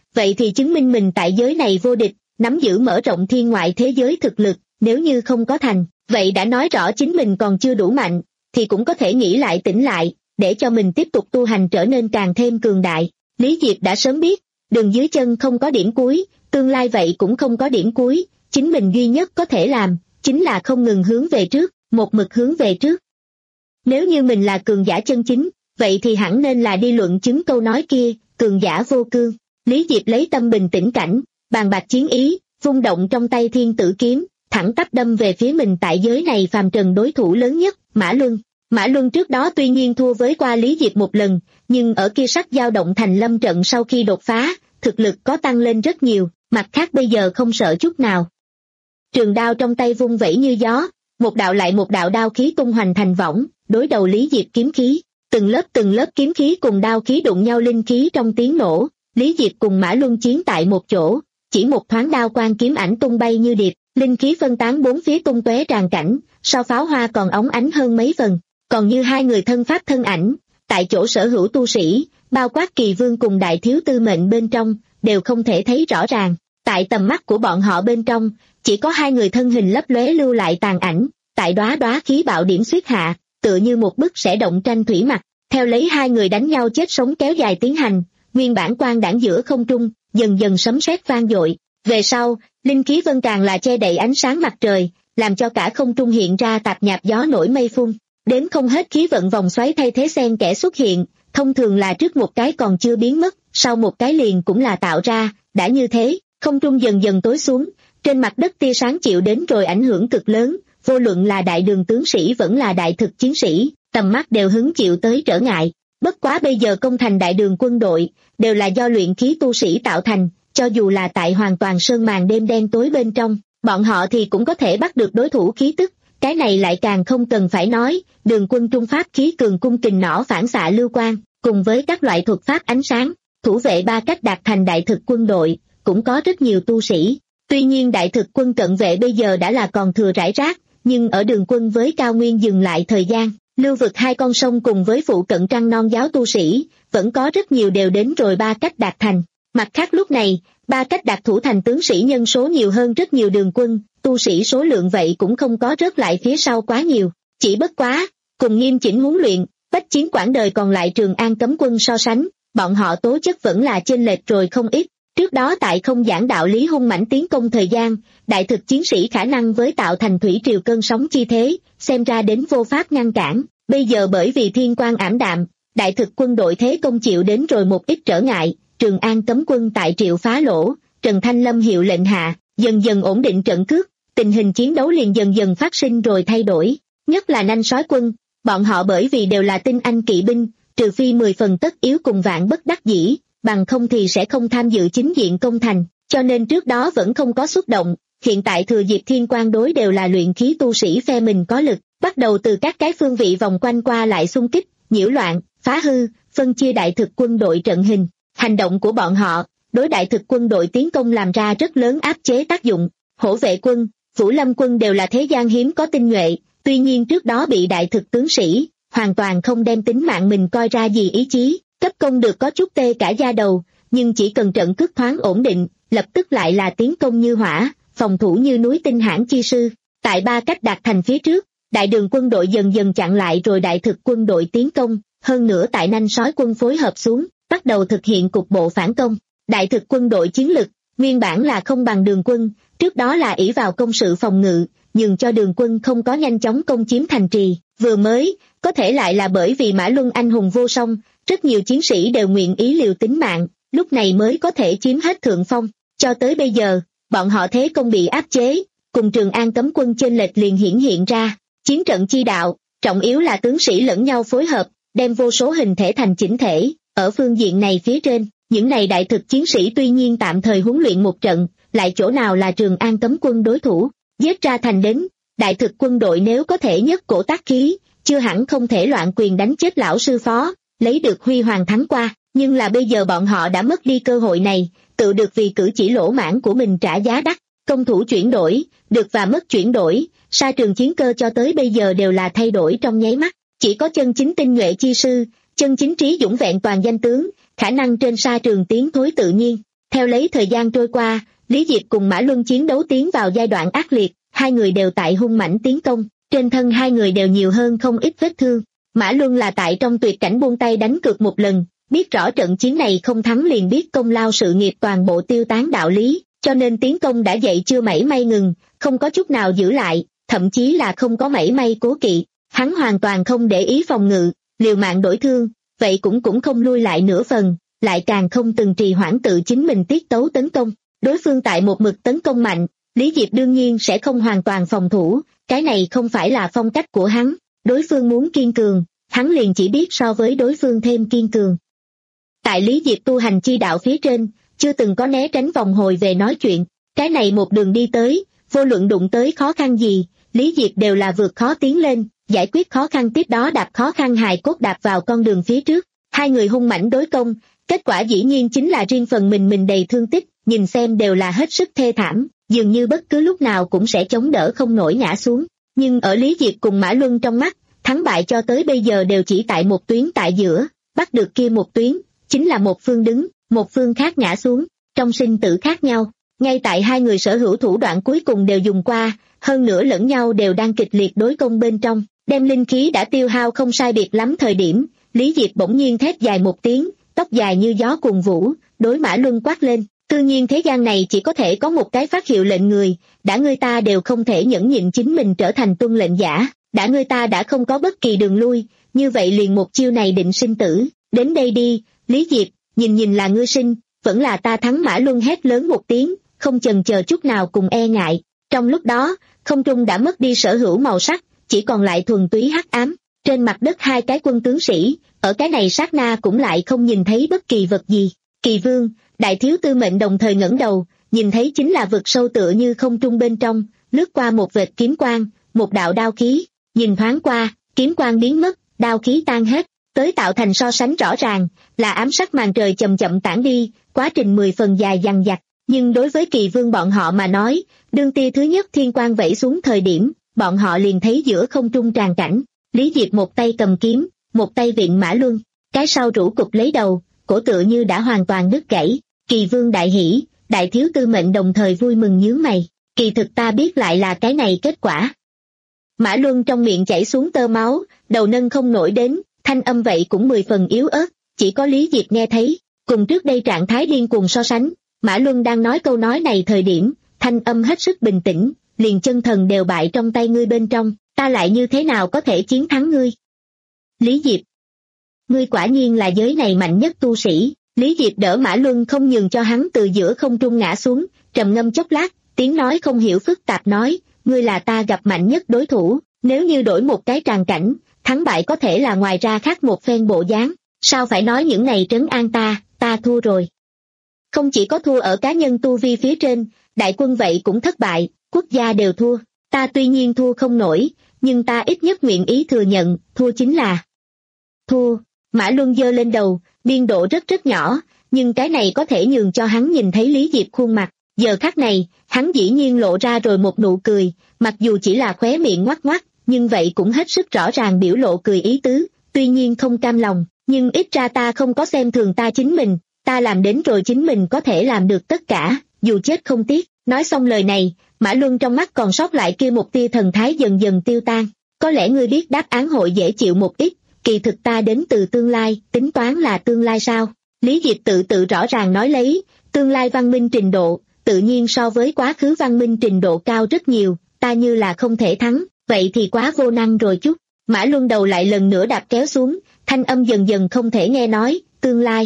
vậy thì chứng minh mình tại giới này vô địch, nắm giữ mở rộng thiên ngoại thế giới thực lực, nếu như không có thành, vậy đã nói rõ chính mình còn chưa đủ mạnh, thì cũng có thể nghĩ lại tỉnh lại, để cho mình tiếp tục tu hành trở nên càng thêm cường đại. Lý Diệp đã sớm biết, đường dưới chân không có điểm cuối, tương lai vậy cũng không có điểm cuối, chính mình duy nhất có thể làm, chính là không ngừng hướng về trước, một mực hướng về trước. Nếu như mình là cường giả chân chính, vậy thì hẳn nên là đi luận chứng câu nói kia, cường giả vô cương. Lý Diệp lấy tâm bình tĩnh cảnh, bàn bạc chiến ý, vung động trong tay thiên tử kiếm, thẳng tắp đâm về phía mình tại giới này phàm trần đối thủ lớn nhất, Mã Luân. Mã Luân trước đó tuy nhiên thua với qua Lý Diệp một lần, nhưng ở kia sắc dao động thành lâm trận sau khi đột phá, thực lực có tăng lên rất nhiều, mặt khác bây giờ không sợ chút nào. Trường đao trong tay vung vẩy như gió, một đạo lại một đạo đao khí tung hoành thành võng, đối đầu Lý Diệp kiếm khí, từng lớp từng lớp kiếm khí cùng đao khí đụng nhau linh khí trong tiếng nổ, Lý Diệp cùng Mã Luân chiến tại một chỗ, chỉ một thoáng đao quang kiếm ảnh tung bay như điệp, linh khí phân tán bốn phía tung tóe tràn cảnh, so pháo hoa còn óng ánh hơn mấy phần, còn như hai người thân pháp thân ảnh, tại chỗ sở hữu tu sĩ, bao quát Kỳ Vương cùng Đại Thiếu Tư Mệnh bên trong, đều không thể thấy rõ ràng, tại tầm mắt của bọn họ bên trong, chỉ có hai người thân hình lấp lóe lưu lại tàn ảnh, tại đóa đóa khí bạo điểm xuyết hạ, tựa như một bức sẽ động tranh thủy mặc, theo lấy hai người đánh nhau chết sống kéo dài tiến hành, nguyên bản quang đãng giữa không trung, dần dần sấm sét vang dội, về sau, linh khí vân càng là che đậy ánh sáng mặt trời, làm cho cả không trung hiện ra tạp nhạp gió nổi mây phun, đến không hết khí vận vòng xoáy thay thế xen kẽ xuất hiện, thông thường là trước một cái còn chưa biến mất, sau một cái liền cũng là tạo ra, đã như thế, không trung dần dần tối xuống, trên mặt đất tia sáng chịu đến rồi ảnh hưởng cực lớn, vô luận là đại đường tướng sĩ vẫn là đại thực chiến sĩ, tầm mắt đều hứng chịu tới trở ngại. Bất quá bây giờ công thành đại đường quân đội, đều là do luyện khí tu sĩ tạo thành, cho dù là tại hoàn toàn sơn màn đêm đen tối bên trong, bọn họ thì cũng có thể bắt được đối thủ khí tức, cái này lại càng không cần phải nói, đường quân trung pháp khí cường cung kình nỏ phản xạ lưu quang, cùng với các loại thuật pháp ánh sáng, thủ vệ ba cách đạt thành đại thực quân đội, cũng có rất nhiều tu sĩ. Tuy nhiên đại thực quân cận vệ bây giờ đã là còn thừa rải rác, nhưng ở đường quân với cao nguyên dừng lại thời gian, lưu vực hai con sông cùng với phụ cận trăng non giáo tu sĩ, vẫn có rất nhiều đều đến rồi ba cách đạt thành. Mặt khác lúc này, ba cách đạt thủ thành tướng sĩ nhân số nhiều hơn rất nhiều đường quân, tu sĩ số lượng vậy cũng không có rớt lại phía sau quá nhiều, chỉ bất quá, cùng nghiêm chỉnh huấn luyện, bách chiến quãng đời còn lại Trường An cấm quân so sánh, bọn họ tố chất vẫn là chênh lệch rồi không ít. Trước đó tại không giảng đạo lý hung mãnh tiến công thời gian, đại thực chiến sĩ khả năng với tạo thành thủy triều cơn sóng chi thế, xem ra đến vô pháp ngăn cản. Bây giờ bởi vì thiên quang ảm đạm, đại thực quân đội thế công chịu đến rồi một ít trở ngại, Trường An cấm quân tại triệu phá lỗ, Trần Thanh Lâm hiệu lệnh hạ, dần dần ổn định trận cước, tình hình chiến đấu liền dần dần phát sinh rồi thay đổi, nhất là nanh sói quân, bọn họ bởi vì đều là tinh anh kỵ binh, trừ phi mười phần tất yếu cùng vạn bất đắc dĩ, bằng không thì sẽ không tham dự chính diện công thành, cho nên trước đó vẫn không có xuất động, hiện tại thừa dịp thiên quang đối đều là luyện khí tu sĩ phe mình có lực, bắt đầu từ các cái phương vị vòng quanh qua lại xung kích, nhiễu loạn, phá hư, phân chia đại thực quân đội trận hình, hành động của bọn họ, đối đại thực quân đội tiến công làm ra rất lớn áp chế tác dụng, hổ vệ quân, Vũ Lâm quân đều là thế gian hiếm có tinh nhuệ, tuy nhiên trước đó bị đại thực tướng sĩ, hoàn toàn không đem tính mạng mình coi ra gì ý chí. Cấp công được có chút tê cả da đầu, nhưng chỉ cần trận cước thoáng ổn định, lập tức lại là tiến công như hỏa, phòng thủ như núi tinh hãn chi sư. Tại ba cách đạt thành phía trước, đại đường quân đội dần dần chặn lại rồi đại thực quân đội tiến công, hơn nữa tại nanh sói quân phối hợp xuống, bắt đầu thực hiện cục bộ phản công. Đại thực quân đội chiến lực, nguyên bản là không bằng đường quân, trước đó là ỷ vào công sự phòng ngự, nhưng cho đường quân không có nhanh chóng công chiếm thành trì, vừa mới, có thể lại là bởi vì Mã Luân anh hùng vô song, rất nhiều chiến sĩ đều nguyện ý liều tính mạng, lúc này mới có thể chiếm hết thượng phong. Cho tới bây giờ, bọn họ thế công bị áp chế, cùng Trường An cấm quân chênh lệch liền hiển hiện ra. Chiến trận chi đạo, trọng yếu là tướng sĩ lẫn nhau phối hợp, đem vô số hình thể thành chỉnh thể. Ở phương diện này phía trên, những này đại thực chiến sĩ tuy nhiên tạm thời huấn luyện một trận, lại chỗ nào là Trường An cấm quân đối thủ, giết ra thành đến. Đại thực quân đội nếu có thể nhất cổ tác khí, chưa hẳn không thể loạn quyền đánh chết lão sư phó, lấy được huy hoàng thắng qua, nhưng là bây giờ bọn họ đã mất đi cơ hội này, tự được vì cử chỉ lỗ mãn của mình trả giá đắt, công thủ chuyển đổi, được và mất chuyển đổi, sa trường chiến cơ cho tới bây giờ đều là thay đổi trong nháy mắt, chỉ có chân chính tinh nhuệ chi sư, chân chính trí dũng vẹn toàn danh tướng, khả năng trên sa trường tiến thối tự nhiên. Theo lấy thời gian trôi qua, Lý Diệp cùng Mã Luân chiến đấu tiến vào giai đoạn ác liệt, hai người đều tại hung mãnh tiến công, trên thân hai người đều nhiều hơn không ít vết thương. Mã Luân là tại trong tuyệt cảnh buông tay đánh cược một lần, biết rõ trận chiến này không thắng liền biết công lao sự nghiệp toàn bộ tiêu tán đạo lý, cho nên tiến công đã dậy chưa mảy may ngừng, không có chút nào giữ lại, thậm chí là không có mảy may cố kỵ. Hắn hoàn toàn không để ý phòng ngự, liều mạng đổi thương, vậy cũng cũng không lui lại nửa phần, lại càng không từng trì hoãn tự chính mình tiết tấu tấn công. Đối phương tại một mực tấn công mạnh, Lý Diệp đương nhiên sẽ không hoàn toàn phòng thủ, cái này không phải là phong cách của hắn. Đối phương muốn kiên cường, hắn liền chỉ biết so với đối phương thêm kiên cường. Tại Lý Diệp tu hành chi đạo phía trên, chưa từng có né tránh vòng hồi về nói chuyện, cái này một đường đi tới, vô luận đụng tới khó khăn gì, Lý Diệp đều là vượt khó tiến lên, giải quyết khó khăn tiếp đó đạp khó khăn hài cốt đạp vào con đường phía trước. Hai người hung mãnh đối công, kết quả dĩ nhiên chính là riêng phần mình mình đầy thương tích, nhìn xem đều là hết sức thê thảm, dường như bất cứ lúc nào cũng sẽ chống đỡ không nổi ngã xuống. Nhưng ở Lý Diệp cùng Mã Luân trong mắt, thắng bại cho tới bây giờ đều chỉ tại một tuyến tại giữa, bắt được kia một tuyến, chính là một phương đứng, một phương khác ngã xuống, trong sinh tử khác nhau. Ngay tại hai người sở hữu thủ đoạn cuối cùng đều dùng qua, hơn nữa lẫn nhau đều đang kịch liệt đối công bên trong, đem linh khí đã tiêu hao không sai biệt lắm thời điểm, Lý Diệp bỗng nhiên thét dài một tiếng, tóc dài như gió cuồng vũ, đối Mã Luân quát lên, tự nhiên thế gian này chỉ có thể có một cái phát hiệu lệnh người, đã ngươi ta đều không thể nhẫn nhịn chính mình trở thành tuân lệnh giả, đã ngươi ta đã không có bất kỳ đường lui, như vậy liền một chiêu này định sinh tử, đến đây đi, Lý Diệp, nhìn nhìn là ngươi sinh, vẫn là ta thắng. Mã Luân hét lớn một tiếng, không chần chờ chút nào cùng e ngại. Trong lúc đó, không trung đã mất đi sở hữu màu sắc, chỉ còn lại thuần túy hắc ám. Trên mặt đất hai cái quân tướng sĩ, ở cái này sát na cũng lại không nhìn thấy bất kỳ vật gì. Kỳ Vương, Đại Thiếu Tư Mệnh đồng thời ngẩng đầu, nhìn thấy chính là vực sâu tựa như không trung bên trong, lướt qua một vệt kiếm quang, một đạo đao khí, nhìn thoáng qua, kiếm quang biến mất, đao khí tan hết, tới tạo thành so sánh rõ ràng, là ám sắc màn trời chậm chậm tản đi, quá trình mười phần dài dằng dặc. Nhưng đối với Kỳ Vương bọn họ mà nói, đương tia thứ nhất thiên quang vẫy xuống thời điểm, bọn họ liền thấy giữa không trung tràn cảnh, Lý Diệp một tay cầm kiếm, một tay viện Mã Luân, cái sau rũ cục lấy đầu, cổ tựa như đã hoàn toàn đứt gãy. Kỳ Vương đại hỉ, Đại Thiếu Tư Mệnh đồng thời vui mừng nhướng mày, kỳ thực ta biết lại là cái này kết quả. Mã Luân trong miệng chảy xuống tơ máu, đầu nâng không nổi đến, thanh âm vậy cũng mười phần yếu ớt, chỉ có Lý Diệp nghe thấy. Cùng trước đây trạng thái điên cuồng so sánh, Mã Luân đang nói câu nói này thời điểm, thanh âm hết sức bình tĩnh, liền chân thần đều bại trong tay ngươi bên trong, ta lại như thế nào có thể chiến thắng ngươi? Lý Diệp, ngươi quả nhiên là giới này mạnh nhất tu sĩ. Lý Diệp đỡ Mã Luân không nhường cho hắn từ giữa không trung ngã xuống, trầm ngâm chốc lát, tiếng nói không hiểu phức tạp nói, ngươi là ta gặp mạnh nhất đối thủ, nếu như đổi một cái tràng cảnh, thắng bại có thể là ngoài ra khác một phen bộ dáng, sao phải nói những này trấn an ta, ta thua rồi. Không chỉ có thua ở cá nhân tu vi phía trên, đại quân vậy cũng thất bại, quốc gia đều thua, ta tuy nhiên thua không nổi, nhưng ta ít nhất nguyện ý thừa nhận, thua chính là thua. Mã Luân giơ lên đầu, biên độ rất rất nhỏ, nhưng cái này có thể nhường cho hắn nhìn thấy Lý Diệp khuôn mặt. Giờ khắc này, hắn dĩ nhiên lộ ra rồi một nụ cười, mặc dù chỉ là khóe miệng ngoắc ngoắc, nhưng vậy cũng hết sức rõ ràng biểu lộ cười ý tứ, tuy nhiên không cam lòng, nhưng ít ra ta không có xem thường ta chính mình, ta làm đến rồi chính mình có thể làm được tất cả, dù chết không tiếc. Nói xong lời này, Mã Luân trong mắt còn sót lại kia một tia thần thái dần dần tiêu tan. Có lẽ ngươi biết đáp án hội dễ chịu một ít, kỳ thực ta đến từ tương lai, tính toán là tương lai sao? Lý Diệp tự tự rõ ràng nói lấy, tương lai văn minh trình độ, tự nhiên so với quá khứ văn minh trình độ cao rất nhiều, ta như là không thể thắng, vậy thì quá vô năng rồi chút. Mã Luân đầu lại lần nữa đạp kéo xuống, thanh âm dần dần không thể nghe nói, tương lai.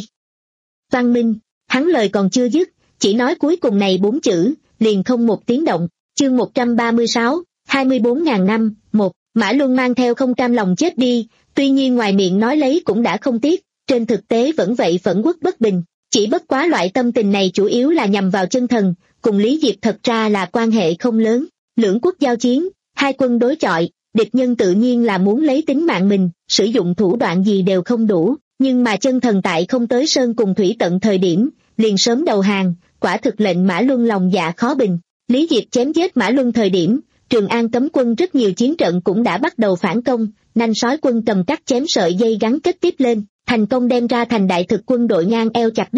Văn minh, hắn lời còn chưa dứt, chỉ nói cuối cùng này bốn chữ, liền không một tiếng động. Chương một trăm ba mươi sáu, hai mươi bốn ngàn năm, một, Mã Luân mang theo không cam lòng chết đi, tuy nhiên ngoài miệng nói lấy cũng đã không tiếc, trên thực tế vẫn vậy phẫn uất bất bình, chỉ bất quá loại tâm tình này chủ yếu là nhằm vào chân thần, cùng Lý Diệp thật ra là quan hệ không lớn. Lưỡng quốc giao chiến, hai quân đối chọi, địch nhân tự nhiên là muốn lấy tính mạng mình, sử dụng thủ đoạn gì đều không đủ, nhưng mà chân thần tại không tới sơn cùng thủy tận thời điểm, liền sớm đầu hàng, quả thực lệnh Mã Luân lòng dạ khó bình. Lý Diệp chém giết Mã Luân thời điểm, Trường An cấm quân rất nhiều chiến trận cũng đã bắt đầu phản công, nanh sói quân cầm cắt chém sợi dây gắn kết tiếp lên, thành công đem ra thành đại thực quân đội ngang eo chặt đứt,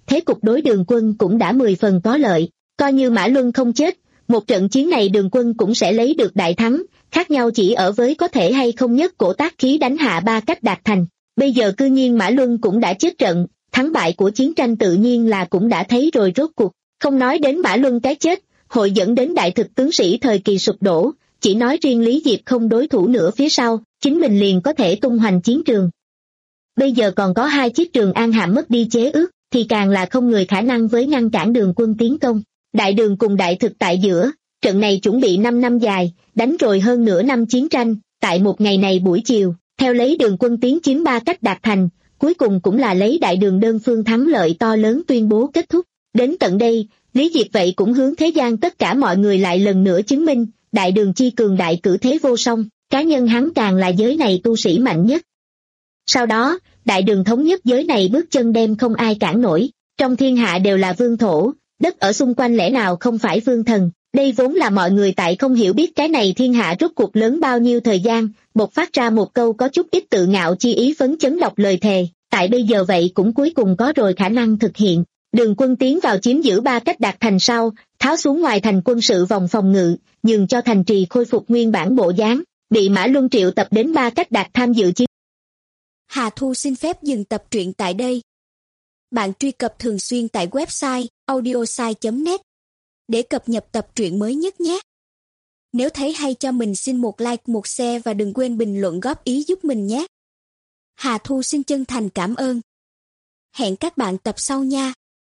thế cục đối Đường Quân cũng đã mười phần có lợi. Coi như Mã Luân không chết, một trận chiến này Đường Quân cũng sẽ lấy được đại thắng, khác nhau chỉ ở với có thể hay không nhất cổ tác khí đánh hạ Ba Cách Đạt Thành. Bây giờ cư nhiên Mã Luân cũng đã chết trận, thắng bại của chiến tranh tự nhiên là cũng đã thấy rồi rốt cuộc. Không nói đến Mã Luân cái chết, hội dẫn đến đại thực tướng sĩ thời kỳ sụp đổ, chỉ nói riêng Lý Diệp không đối thủ nữa phía sau, chính mình liền có thể tung hoành chiến trường. Bây giờ còn có hai chiếc Trường An hạm mất đi chế ước, thì càng là không người khả năng với ngăn cản Đường Quân tiến công. Đại Đường cùng đại thực tại giữa, trận này chuẩn bị năm năm dài, đánh rồi hơn nửa năm chiến tranh, tại một ngày này buổi chiều, theo lấy Đường Quân tiến chiếm Ba Cách Đạt Thành, cuối cùng cũng là lấy Đại Đường đơn phương thắng lợi to lớn tuyên bố kết thúc. Đến tận đây, Lý Diệp vậy cũng hướng thế gian tất cả mọi người lại lần nữa chứng minh, Đại Đường chi cường đại cử thế vô song, cá nhân hắn càng là giới này tu sĩ mạnh nhất. Sau đó, Đại Đường thống nhất giới này bước chân đem không ai cản nổi, trong thiên hạ đều là vương thổ, đất ở xung quanh lẽ nào không phải vương thần. Đây vốn là mọi người tại không hiểu biết cái này thiên hạ rốt cuộc lớn bao nhiêu thời gian, bộc phát ra một câu có chút ít tự ngạo chi ý phấn chấn đọc lời thề, tại bây giờ vậy cũng cuối cùng có rồi khả năng thực hiện. Đường Quân tiến vào chiếm giữ Ba Cách Đạt Thành sau, tháo xuống ngoài thành quân sự vòng phòng ngự, nhường cho thành trì khôi phục nguyên bản bộ dáng, bị Mã Luân triệu tập đến Ba Cách Đạt tham dự chiến. Hà Thu xin phép dừng tập truyện tại đây. Bạn truy cập thường xuyên tại website audiosai chấm net để cập nhật tập truyện mới nhất nhé. Nếu thấy hay cho mình xin một like, một share và đừng quên bình luận góp ý giúp mình nhé. Hà Thu xin chân thành cảm ơn. Hẹn các bạn tập sau nha.